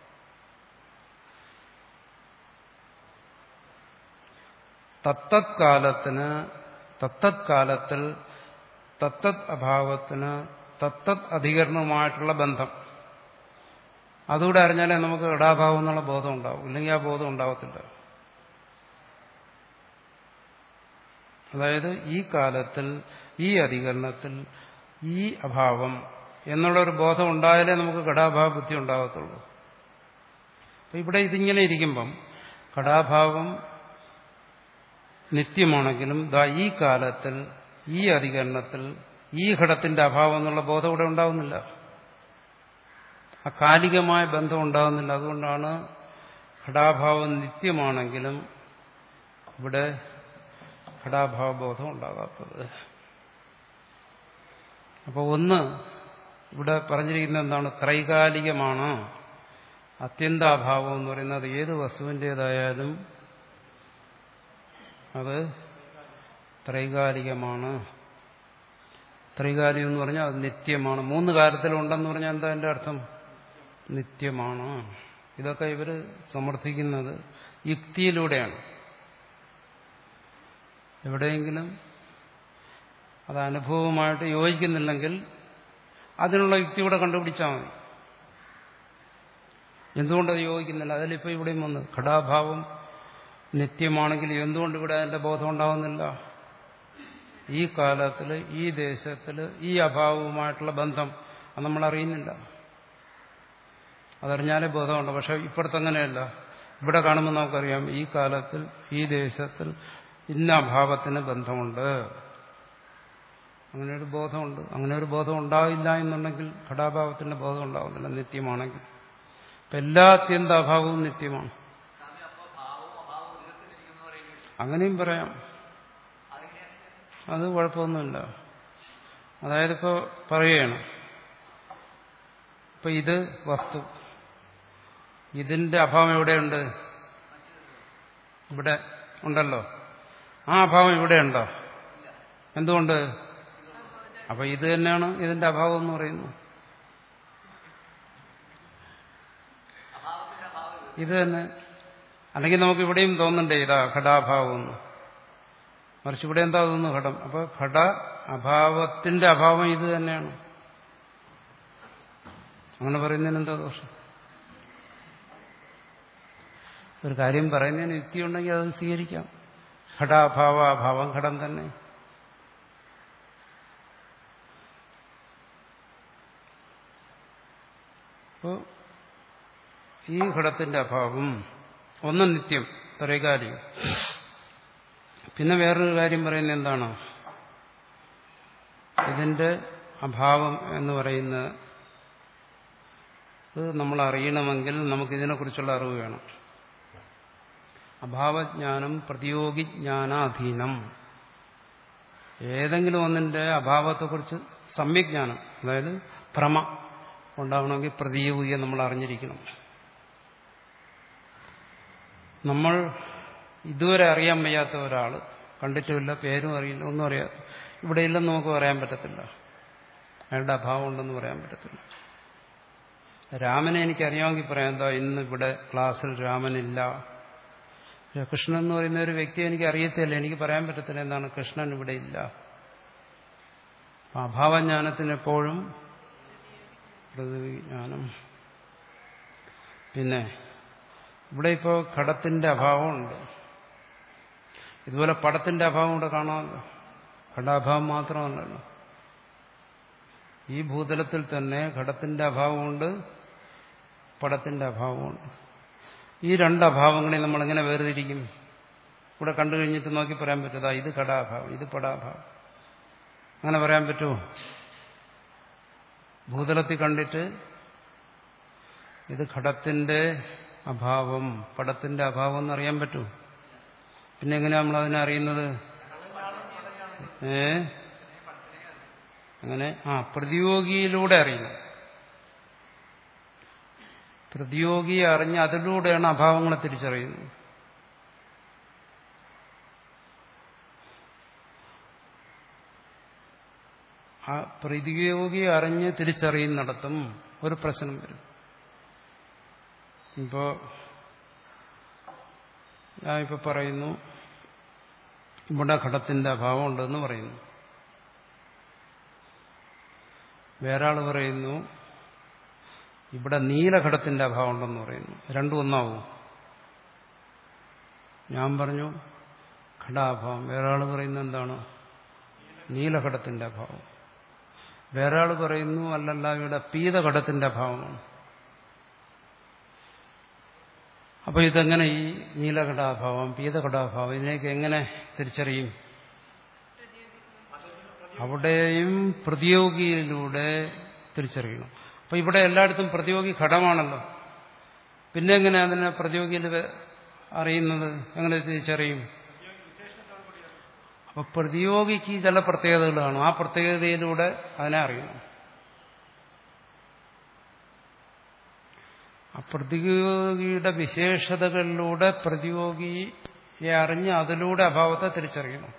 തത്തത് കാലത്തിന് തത്തത് കാലത്തിൽ തത്തത് അഭാവത്തിന് തത്തത് അധികരണവുമായിട്ടുള്ള ബന്ധം അതുകൂടെ അറിഞ്ഞാലേ നമുക്ക് ഘടാഭാവം എന്നുള്ള ബോധം ഉണ്ടാവും. ഇല്ലെങ്കിൽ ആ ബോധം ഉണ്ടാവത്തില്ല. അതായത് ഈ കാലത്തിൽ ഈ അധികരണത്തിൽ ഈ അഭാവം എന്നുള്ളൊരു ബോധം ഉണ്ടായാലേ നമുക്ക് ഘടാഭാവ ബുദ്ധി ഉണ്ടാകത്തുള്ളൂ. അപ്പം ഇവിടെ ഇതിങ്ങനെ ഇരിക്കുമ്പം ഘടാഭാവം നിത്യമാണെങ്കിലും ദാ ഈ കാലത്തിൽ ഈ അധികരണത്തിൽ ഈ ഘടത്തിന്റെ അഭാവം എന്നുള്ള ബോധം ഇവിടെ ഉണ്ടാകുന്നില്ല. അകാലികമായ ബന്ധം ഉണ്ടാകുന്നില്ല. അതുകൊണ്ടാണ് ഘടാഭാവം നിത്യമാണെങ്കിലും ഇവിടെ ഘടാഭാവബോധം ഉണ്ടാകാത്തത്. അപ്പോൾ ഒന്ന് ഇവിടെ പറഞ്ഞിരിക്കുന്നത് എന്താണ്? ത്രൈകാലികമാണ്. അത്യന്താഭാവം എന്ന് പറയുന്നത് ഏത് വസ്തുവിൻ്റെതായാലും അത് ത്രൈകാലികമാണ്. ത്രൈകാലികം എന്ന് പറഞ്ഞാൽ അത് നിത്യമാണ്. മൂന്ന് കാലത്തിലുണ്ടെന്ന് പറഞ്ഞാൽ എന്താ എൻ്റെ അർത്ഥം? നിത്യമാണ്. ഇതൊക്കെ ഇവർ സമർത്ഥിക്കുന്നത് യുക്തിയിലൂടെയാണ്. എവിടെയെങ്കിലും അത് അനുഭവമായിട്ട് യോജിക്കുന്നില്ലെങ്കിൽ അതിനുള്ള യുക്തി ഇവിടെ കണ്ടുപിടിച്ചാൽ മതി. എന്തുകൊണ്ടത് യോജിക്കുന്നില്ല? അതിലിപ്പോൾ ഇവിടെയും വന്ന് ഘടാഭാവം നിത്യമാണെങ്കിൽ എന്തുകൊണ്ട് ഇവിടെ അതിന്റെ ബോധം ഉണ്ടാകുന്നില്ല? ഈ കാലത്തിൽ ഈ ദേശത്തിൽ ഈ അഭാവവുമായിട്ടുള്ള ബന്ധം അത് നമ്മൾ അറിയുന്നില്ല. അതറിഞ്ഞാലേ ബോധമുണ്ട്. പക്ഷെ ഇപ്പുറത്തങ്ങനെയല്ല. ഇവിടെ കാണുമ്പോൾ നമുക്കറിയാം ഈ കാലത്തിൽ ഈ ദേശത്തിൽ ഇന്ന അഭാവത്തിന് ബന്ധമുണ്ട്. അങ്ങനെ ഒരു ബോധമുണ്ട്. അങ്ങനെ ഒരു ബോധം ഉണ്ടാവില്ല എന്നുണ്ടെങ്കിൽ ഘടാഭാവത്തിന്റെ ബോധം ഉണ്ടാവുന്നില്ല നിത്യമാണെങ്കിൽ. ഇപ്പം എല്ലാ അത്യന്ത അഭാവവും നിത്യമാണ്. അങ്ങനെയും പറയാം. അത് കുഴപ്പമൊന്നുമില്ല. അതായത് ഇപ്പോൾ പറയുകയാണ്, ഇപ്പൊ ഇത് വസ്തു, ഇതിന്റെ അഭാവം എവിടെയുണ്ട്? ഇവിടെ ഉണ്ടല്ലോ. ആ അഭാവം ഇവിടെ ഉണ്ടോ? എന്തുകൊണ്ട്? അപ്പൊ ഇത് തന്നെയാണ് ഇതിന്റെ അഭാവം എന്ന് പറയുന്നത്. ഇത് തന്നെ. അല്ലെങ്കിൽ നമുക്ക് ഇവിടെയും തോന്നണ്ടേ ഇതാ ഘടാഭാവം. മറിച്ച് ഇവിടെ എന്താ തോന്നുന്നു? ഘടം. അപ്പൊ ഘട അഭാവത്തിന്റെ അഭാവം ഇത് തന്നെയാണ്. അങ്ങനെ പറയുന്നതിന് എന്താ ദോഷം? ഒരു കാര്യം പറയുന്നതിന് യുക്തിയുണ്ടെങ്കിൽ അത് സ്വീകരിക്കാം. ഘടാഭാവ അഭാവം ഘടം തന്നെ. അപ്പോ ഈ ഘടത്തിന്റെ അഭാവം ഒന്ന് നിത്യം, ത്രൈകാലികം. പിന്നെ വേറൊരു കാര്യം പറയുന്നത് എന്താണ്? ഇതിന്റെ അഭാവം എന്ന് പറയുന്നത് ഇത് നമ്മൾ അറിയണമെങ്കിൽ നമുക്കിതിനെക്കുറിച്ചുള്ള അറിവ് വേണം. അഭാവജ്ഞാനം പ്രതിയോഗിജ്ഞാനാധീനം. ഏതെങ്കിലും ഒന്നിന്റെ അഭാവത്തെക്കുറിച്ച് സമ്യജ്ഞാനം, അതായത് ഭ്രമ ഉണ്ടാവണമെങ്കിൽ പ്രതിയോഗിയെ നമ്മൾ അറിഞ്ഞിരിക്കണം. നമ്മൾ ഇതുവരെ അറിയാൻ വയ്യാത്ത ഒരാൾ, കണ്ടിട്ടുമില്ല, പേരും അറിയില്ല, ഒന്നും അറിയാം, ഇവിടെ ഇല്ലെന്ന് നമുക്ക് പറയാൻ പറ്റത്തില്ല. അയാളുടെ അഭാവം ഉണ്ടെന്ന് പറയാൻ പറ്റത്തില്ല. രാമനെ എനിക്കറിയാമെങ്കിൽ പറയാം, എന്താ ഇന്ന് ഇവിടെ ക്ലാസ്സിൽ രാമനില്ല. കൃഷ്ണൻ എന്ന് പറയുന്ന ഒരു വ്യക്തിയെ എനിക്ക് അറിയത്തില്ല, എനിക്ക് പറയാൻ പറ്റത്തില്ല എന്താണ് കൃഷ്ണൻ ഇവിടെ ഇല്ല. അഭാവജ്ഞാനത്തിന് എപ്പോഴും പ്രതിജ്ഞാനം. പിന്നെ ഇവിടെ ഇപ്പോൾ ഘടത്തിന്റെ അഭാവമുണ്ട്. ഇതുപോലെ പടത്തിന്റെ അഭാവം ഇവിടെ കാണാമല്ലോ. ഘടാഭാവം മാത്രമല്ലല്ലോ. ഈ ഭൂതലത്തിൽ തന്നെ ഘടത്തിന്റെ അഭാവമുണ്ട്, പടത്തിന്റെ അഭാവമുണ്ട്. ഈ രണ്ട് അഭാവങ്ങളെ നമ്മളെങ്ങനെ വേർതിരിക്കും? ഇവിടെ കണ്ടു കഴിഞ്ഞിട്ട് നോക്കി പറയാൻ പറ്റുമോ ഇത് ഘടാഭാവം, ഇത് പടാഭാവം? അങ്ങനെ പറയാൻ പറ്റുമോ? ഭൂതലത്തിൽ കണ്ടിട്ട് ഇത് ഘടത്തിന്റെ അഭാവം, പടത്തിന്റെ അഭാവം എന്നറിയാൻ പറ്റുമോ? പിന്നെ എങ്ങനെയാ നമ്മളതിനെ അറിയുന്നത്? ഏ അങ്ങനെ ആ പ്രതിയോഗിയിലൂടെ അറിയണം. പ്രതിയോഗിയെ അറിഞ്ഞ് അതിലൂടെയാണ് അഭാവങ്ങളെ തിരിച്ചറിയുന്നത്. ആ പ്രതിയോഗിയെ അറിഞ്ഞ് തിരിച്ചറിയുന്നിടത്തും ഒരു പ്രശ്നം വരും. ഇപ്പോ ഞാൻ ഇപ്പൊ പറയുന്നു ഇവിടെ ഘടത്തിന്റെ അഭാവം ഉണ്ടെന്ന് പറയുന്നു. വേറെ ആള് പറയുന്നു ഇവിടെ നീലഘടത്തിന്റെ അഭാവം ഉണ്ടെന്ന് പറയുന്നു. രണ്ടും ഒന്നാവും. ഞാൻ പറഞ്ഞു ഘടാഭാവം, വേറെ ആള് പറയുന്നത് എന്താണ്? നീലഘടത്തിന്റെ അഭാവം. വേറെ ആൾ പറയുന്നു അല്ലല്ല ഇവിടെ പീതഘടത്തിന്റെ അഭാവമാണ്. അപ്പൊ ഇതെങ്ങനെ ഈ നീലഘടാഭാവം പീതഘടാഭാവം ഇതിനെയൊക്കെ എങ്ങനെ തിരിച്ചറിയും? അവിടെയും പ്രതിയോഗിയിലൂടെ തിരിച്ചറിയണം. അപ്പൊ ഇവിടെ എല്ലായിടത്തും പ്രതിയോഗി ഘടമാണല്ലോ. പിന്നെ എങ്ങനെ അതിനെ പ്രതിയോഗിയിൽ അറിയുന്നത്? എങ്ങനെ തിരിച്ചറിയും? അപ്പൊ പ്രതിയോഗിക്ക് ചില പ്രത്യേകതകളാണ്. ആ പ്രത്യേകതയിലൂടെ അതിനെ അറിയണം. ആ പ്രതിയോഗിയുടെ വിശേഷതകളിലൂടെ പ്രതിയോഗിയെ അറിഞ്ഞ് അതിലൂടെ അഭാവത്തെ തിരിച്ചറിയണം.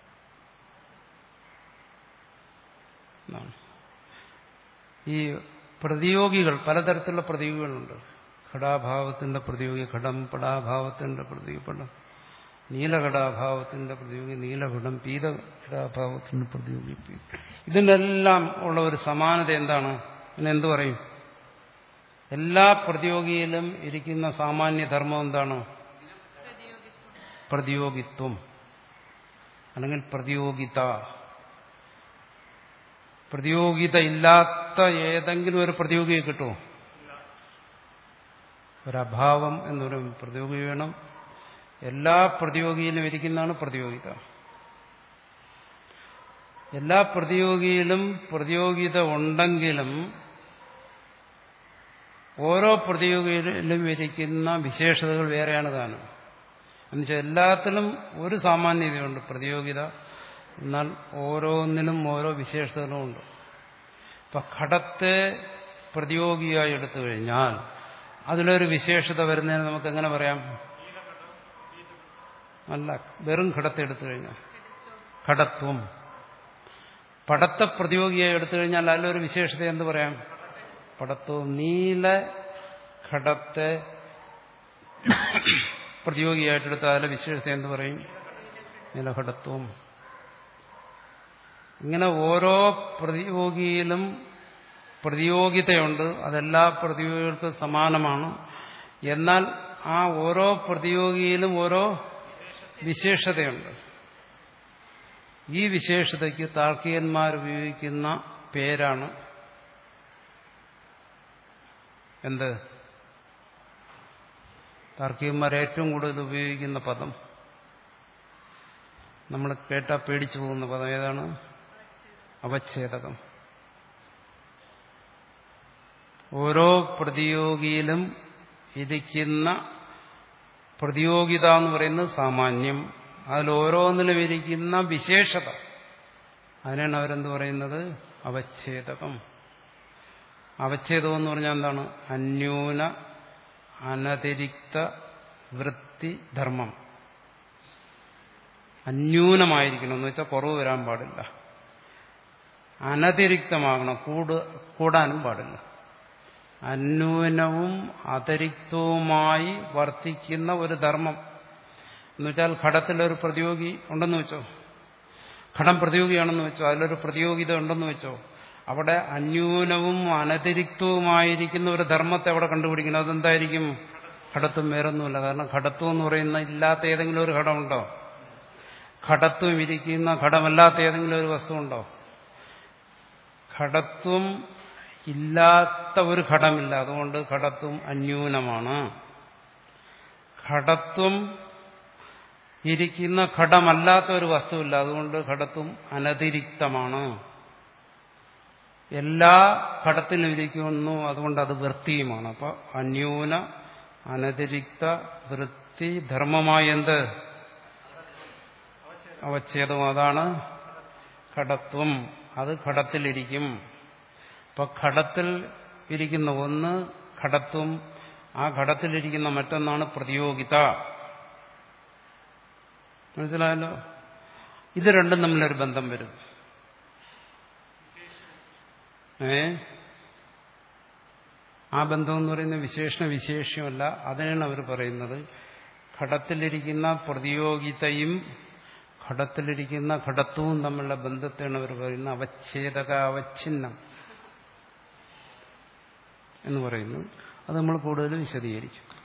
ഈ പ്രതിയോഗികൾ പലതരത്തിലുള്ള പ്രതിയോഗികളുണ്ട്. ഘടാഭാവത്തിന്റെ പ്രതിയോഗി ഘടം, പടാഭാവത്തിന്റെ പ്രതിയോഗി പടം, നീലഘടാഭാവത്തിന്റെ പ്രതിയോഗി നീലഘടം, പീതഘടാഭാവത്തിന്റെ പ്രതിയോഗി പീത. ഇതിനെല്ലാം ഉള്ള ഒരു സമാനത എന്താണ്? ഇതിനെന്തു പറയും? എല്ലാ പ്രതിയോഗിയിലും ഇരിക്കുന്ന സാമാന്യധർമ്മം എന്താണ്? പ്രതിയോഗിത്വം അല്ലെങ്കിൽ പ്രതിയോഗിത. പ്രതിയോഗിത ഇല്ലാത്ത ഏതെങ്കിലും ഒരു പ്രതിയോഗിയെ കിട്ടുമോ? ഒരഭാവം എന്നൊരു പ്രതിയോഗി വേണം. എല്ലാ പ്രതിയോഗിയിലും ഇരിക്കുന്നതാണ് പ്രതിയോഗിത. എല്ലാ പ്രതിയോഗിയിലും പ്രതിയോഗിത ഉണ്ടെങ്കിലും ഓരോ പ്രതിയോഗിയിലും ഇരിക്കുന്ന വിശേഷതകൾ വേറെയാണ് താനും. എന്നുവെച്ചാൽ എല്ലാത്തിലും ഒരു സാമാന്യതയുണ്ട് പ്രതിയോഗിത, എന്നാൽ ഓരോന്നിനും ഓരോ വിശേഷതകളുമുണ്ട്. ഇപ്പൊ ഘടത്തെ പ്രതിയോഗിയായി എടുത്തു കഴിഞ്ഞാൽ അതിലൊരു വിശേഷത വരുന്നതിന് നമുക്ക് എങ്ങനെ പറയാം? അല്ല, വെറും ഘടത്തെ എടുത്തു കഴിഞ്ഞാൽ ഘടത്വം. പടത്തെ പ്രതിയോഗിയായി എടുത്തു കഴിഞ്ഞാൽ അതിലൊരു വിശേഷത എന്ത് പറയാം? പടത്വം. നീല ഘടത്തെ പ്രതിയോഗിയായിട്ടെടുത്ത അതിലെ വിശേഷത എന്ത് പറയും? നീലഘടത്വം. ഇങ്ങനെ ഓരോ പ്രതിയോഗിയിലും പ്രതിയോഗിതയുണ്ട്. അതെല്ലാ പ്രതിയോഗികൾക്കും സമാനമാണ്. എന്നാൽ ആ ഓരോ പ്രതിയോഗിയിലും ഓരോ വിശേഷതയുണ്ട്. ഈ വിശേഷതയ്ക്ക് താർക്കികന്മാർ ഉപയോഗിക്കുന്ന പേരാണ് എന്ത്? താർക്കികന്മാർ ഏറ്റവും കൂടുതൽ ഉപയോഗിക്കുന്ന പദം, നമ്മൾ കേട്ടാൽ പേടിച്ചു പോകുന്ന പദം ഏതാണ്? അവച്ഛേദകം. ഓരോ പ്രതിയോഗിയിലും ഇരിക്കുന്ന പ്രതിയോഗിത എന്ന് പറയുന്നത് സാമാന്യം. അതിൽ ഓരോന്നിലും ഇരിക്കുന്ന വിശേഷത, അതിനാണ് അവരെന്ത് പറയുന്നത്? അവച്ഛേദകം. അവച്ഛേദം എന്ന് പറഞ്ഞാൽ എന്താണ്? അന്യൂന അനതിരിക്ത വൃത്തി ധർമ്മം. അന്യൂനമായിരിക്കണം എന്ന് വെച്ചാൽ കുറവ് വരാൻ പാടില്ല. അനതിരിക്തമാകണം, കൂട് കൂടാനും പാടില്ല. അന്യൂനവും അതിരിക്തവുമായി വർത്തിക്കുന്ന ഒരു ധർമ്മം എന്ന് വെച്ചാൽ ഘടത്തിലൊരു പ്രതിയോഗി ഉണ്ടെന്ന് വെച്ചോ, ഘടം പ്രതിയോഗിയാണെന്ന് വെച്ചോ, അതിലൊരു പ്രതിയോഗിത ഉണ്ടെന്ന് വെച്ചോ, അവിടെ അന്യൂനവും അനതിരിക്തവുമായിരിക്കുന്ന ഒരു ധർമ്മത്തെ അവിടെ കണ്ടുപിടിക്കണം. അതെന്തായിരിക്കും? ഘടത്വം വേറൊന്നുമില്ല. കാരണം ഘടത്വം എന്ന് പറയുന്ന ഇല്ലാത്ത ഏതെങ്കിലും ഒരു ഘടമുണ്ടോ? ഘടത്വം ഇരിക്കുന്ന ഘടമല്ലാത്ത ഏതെങ്കിലും ഒരു വസ്തുവുണ്ടോ? ഘടത്വം ഇല്ലാത്ത ഒരു ഘടമില്ല. അതുകൊണ്ട് ഘടത്വം അന്യൂനമാണ്. ഘടത്വം ഇരിക്കുന്ന ഘടമല്ലാത്ത ഒരു വസ്തുവില്ല. അതുകൊണ്ട് ഘടത്വം അനതിരിക്തമാണ്. എല്ലാ ഘടത്തിലും ഇരിക്കുന്നു, അതുകൊണ്ട് അത് വൃത്തിയുമാണ്. അപ്പൊ അന്യൂന അനതിരിക്ത വൃത്തി ധർമ്മമായ എന്ത്? അവച്ഛേദം. അതാണ് ഘടത്വം. അത് ഘടത്തിലിരിക്കും. അപ്പൊ ഘടത്തിൽ ഇരിക്കുന്ന ഒന്ന് ഘടത്വം, ആ ഘടത്തിലിരിക്കുന്ന മറ്റൊന്നാണ് പ്രതിയോഗിത. മനസ്സിലായല്ലോ? ഇത് രണ്ടും തമ്മിലൊരു ബന്ധം വരും. ഏ ആ ബന്ധം എന്ന് പറയുന്നത് വിശേഷണ വിശേഷ്യമല്ല. അതിനാണ് അവർ പറയുന്നത് ഘടത്തിലിരിക്കുന്ന പ്രതിയോഗിതയും ഘടത്തിലിരിക്കുന്ന ഘടത്വവും തമ്മിലുള്ള ബന്ധത്തെയാണ് അവർ പറയുന്നത് അവച്ഛേദക അവച്ഛിന്നം എന്ന് പറയുന്നു. അത് നമ്മൾ കൂടുതൽ വിശദീകരിക്കും.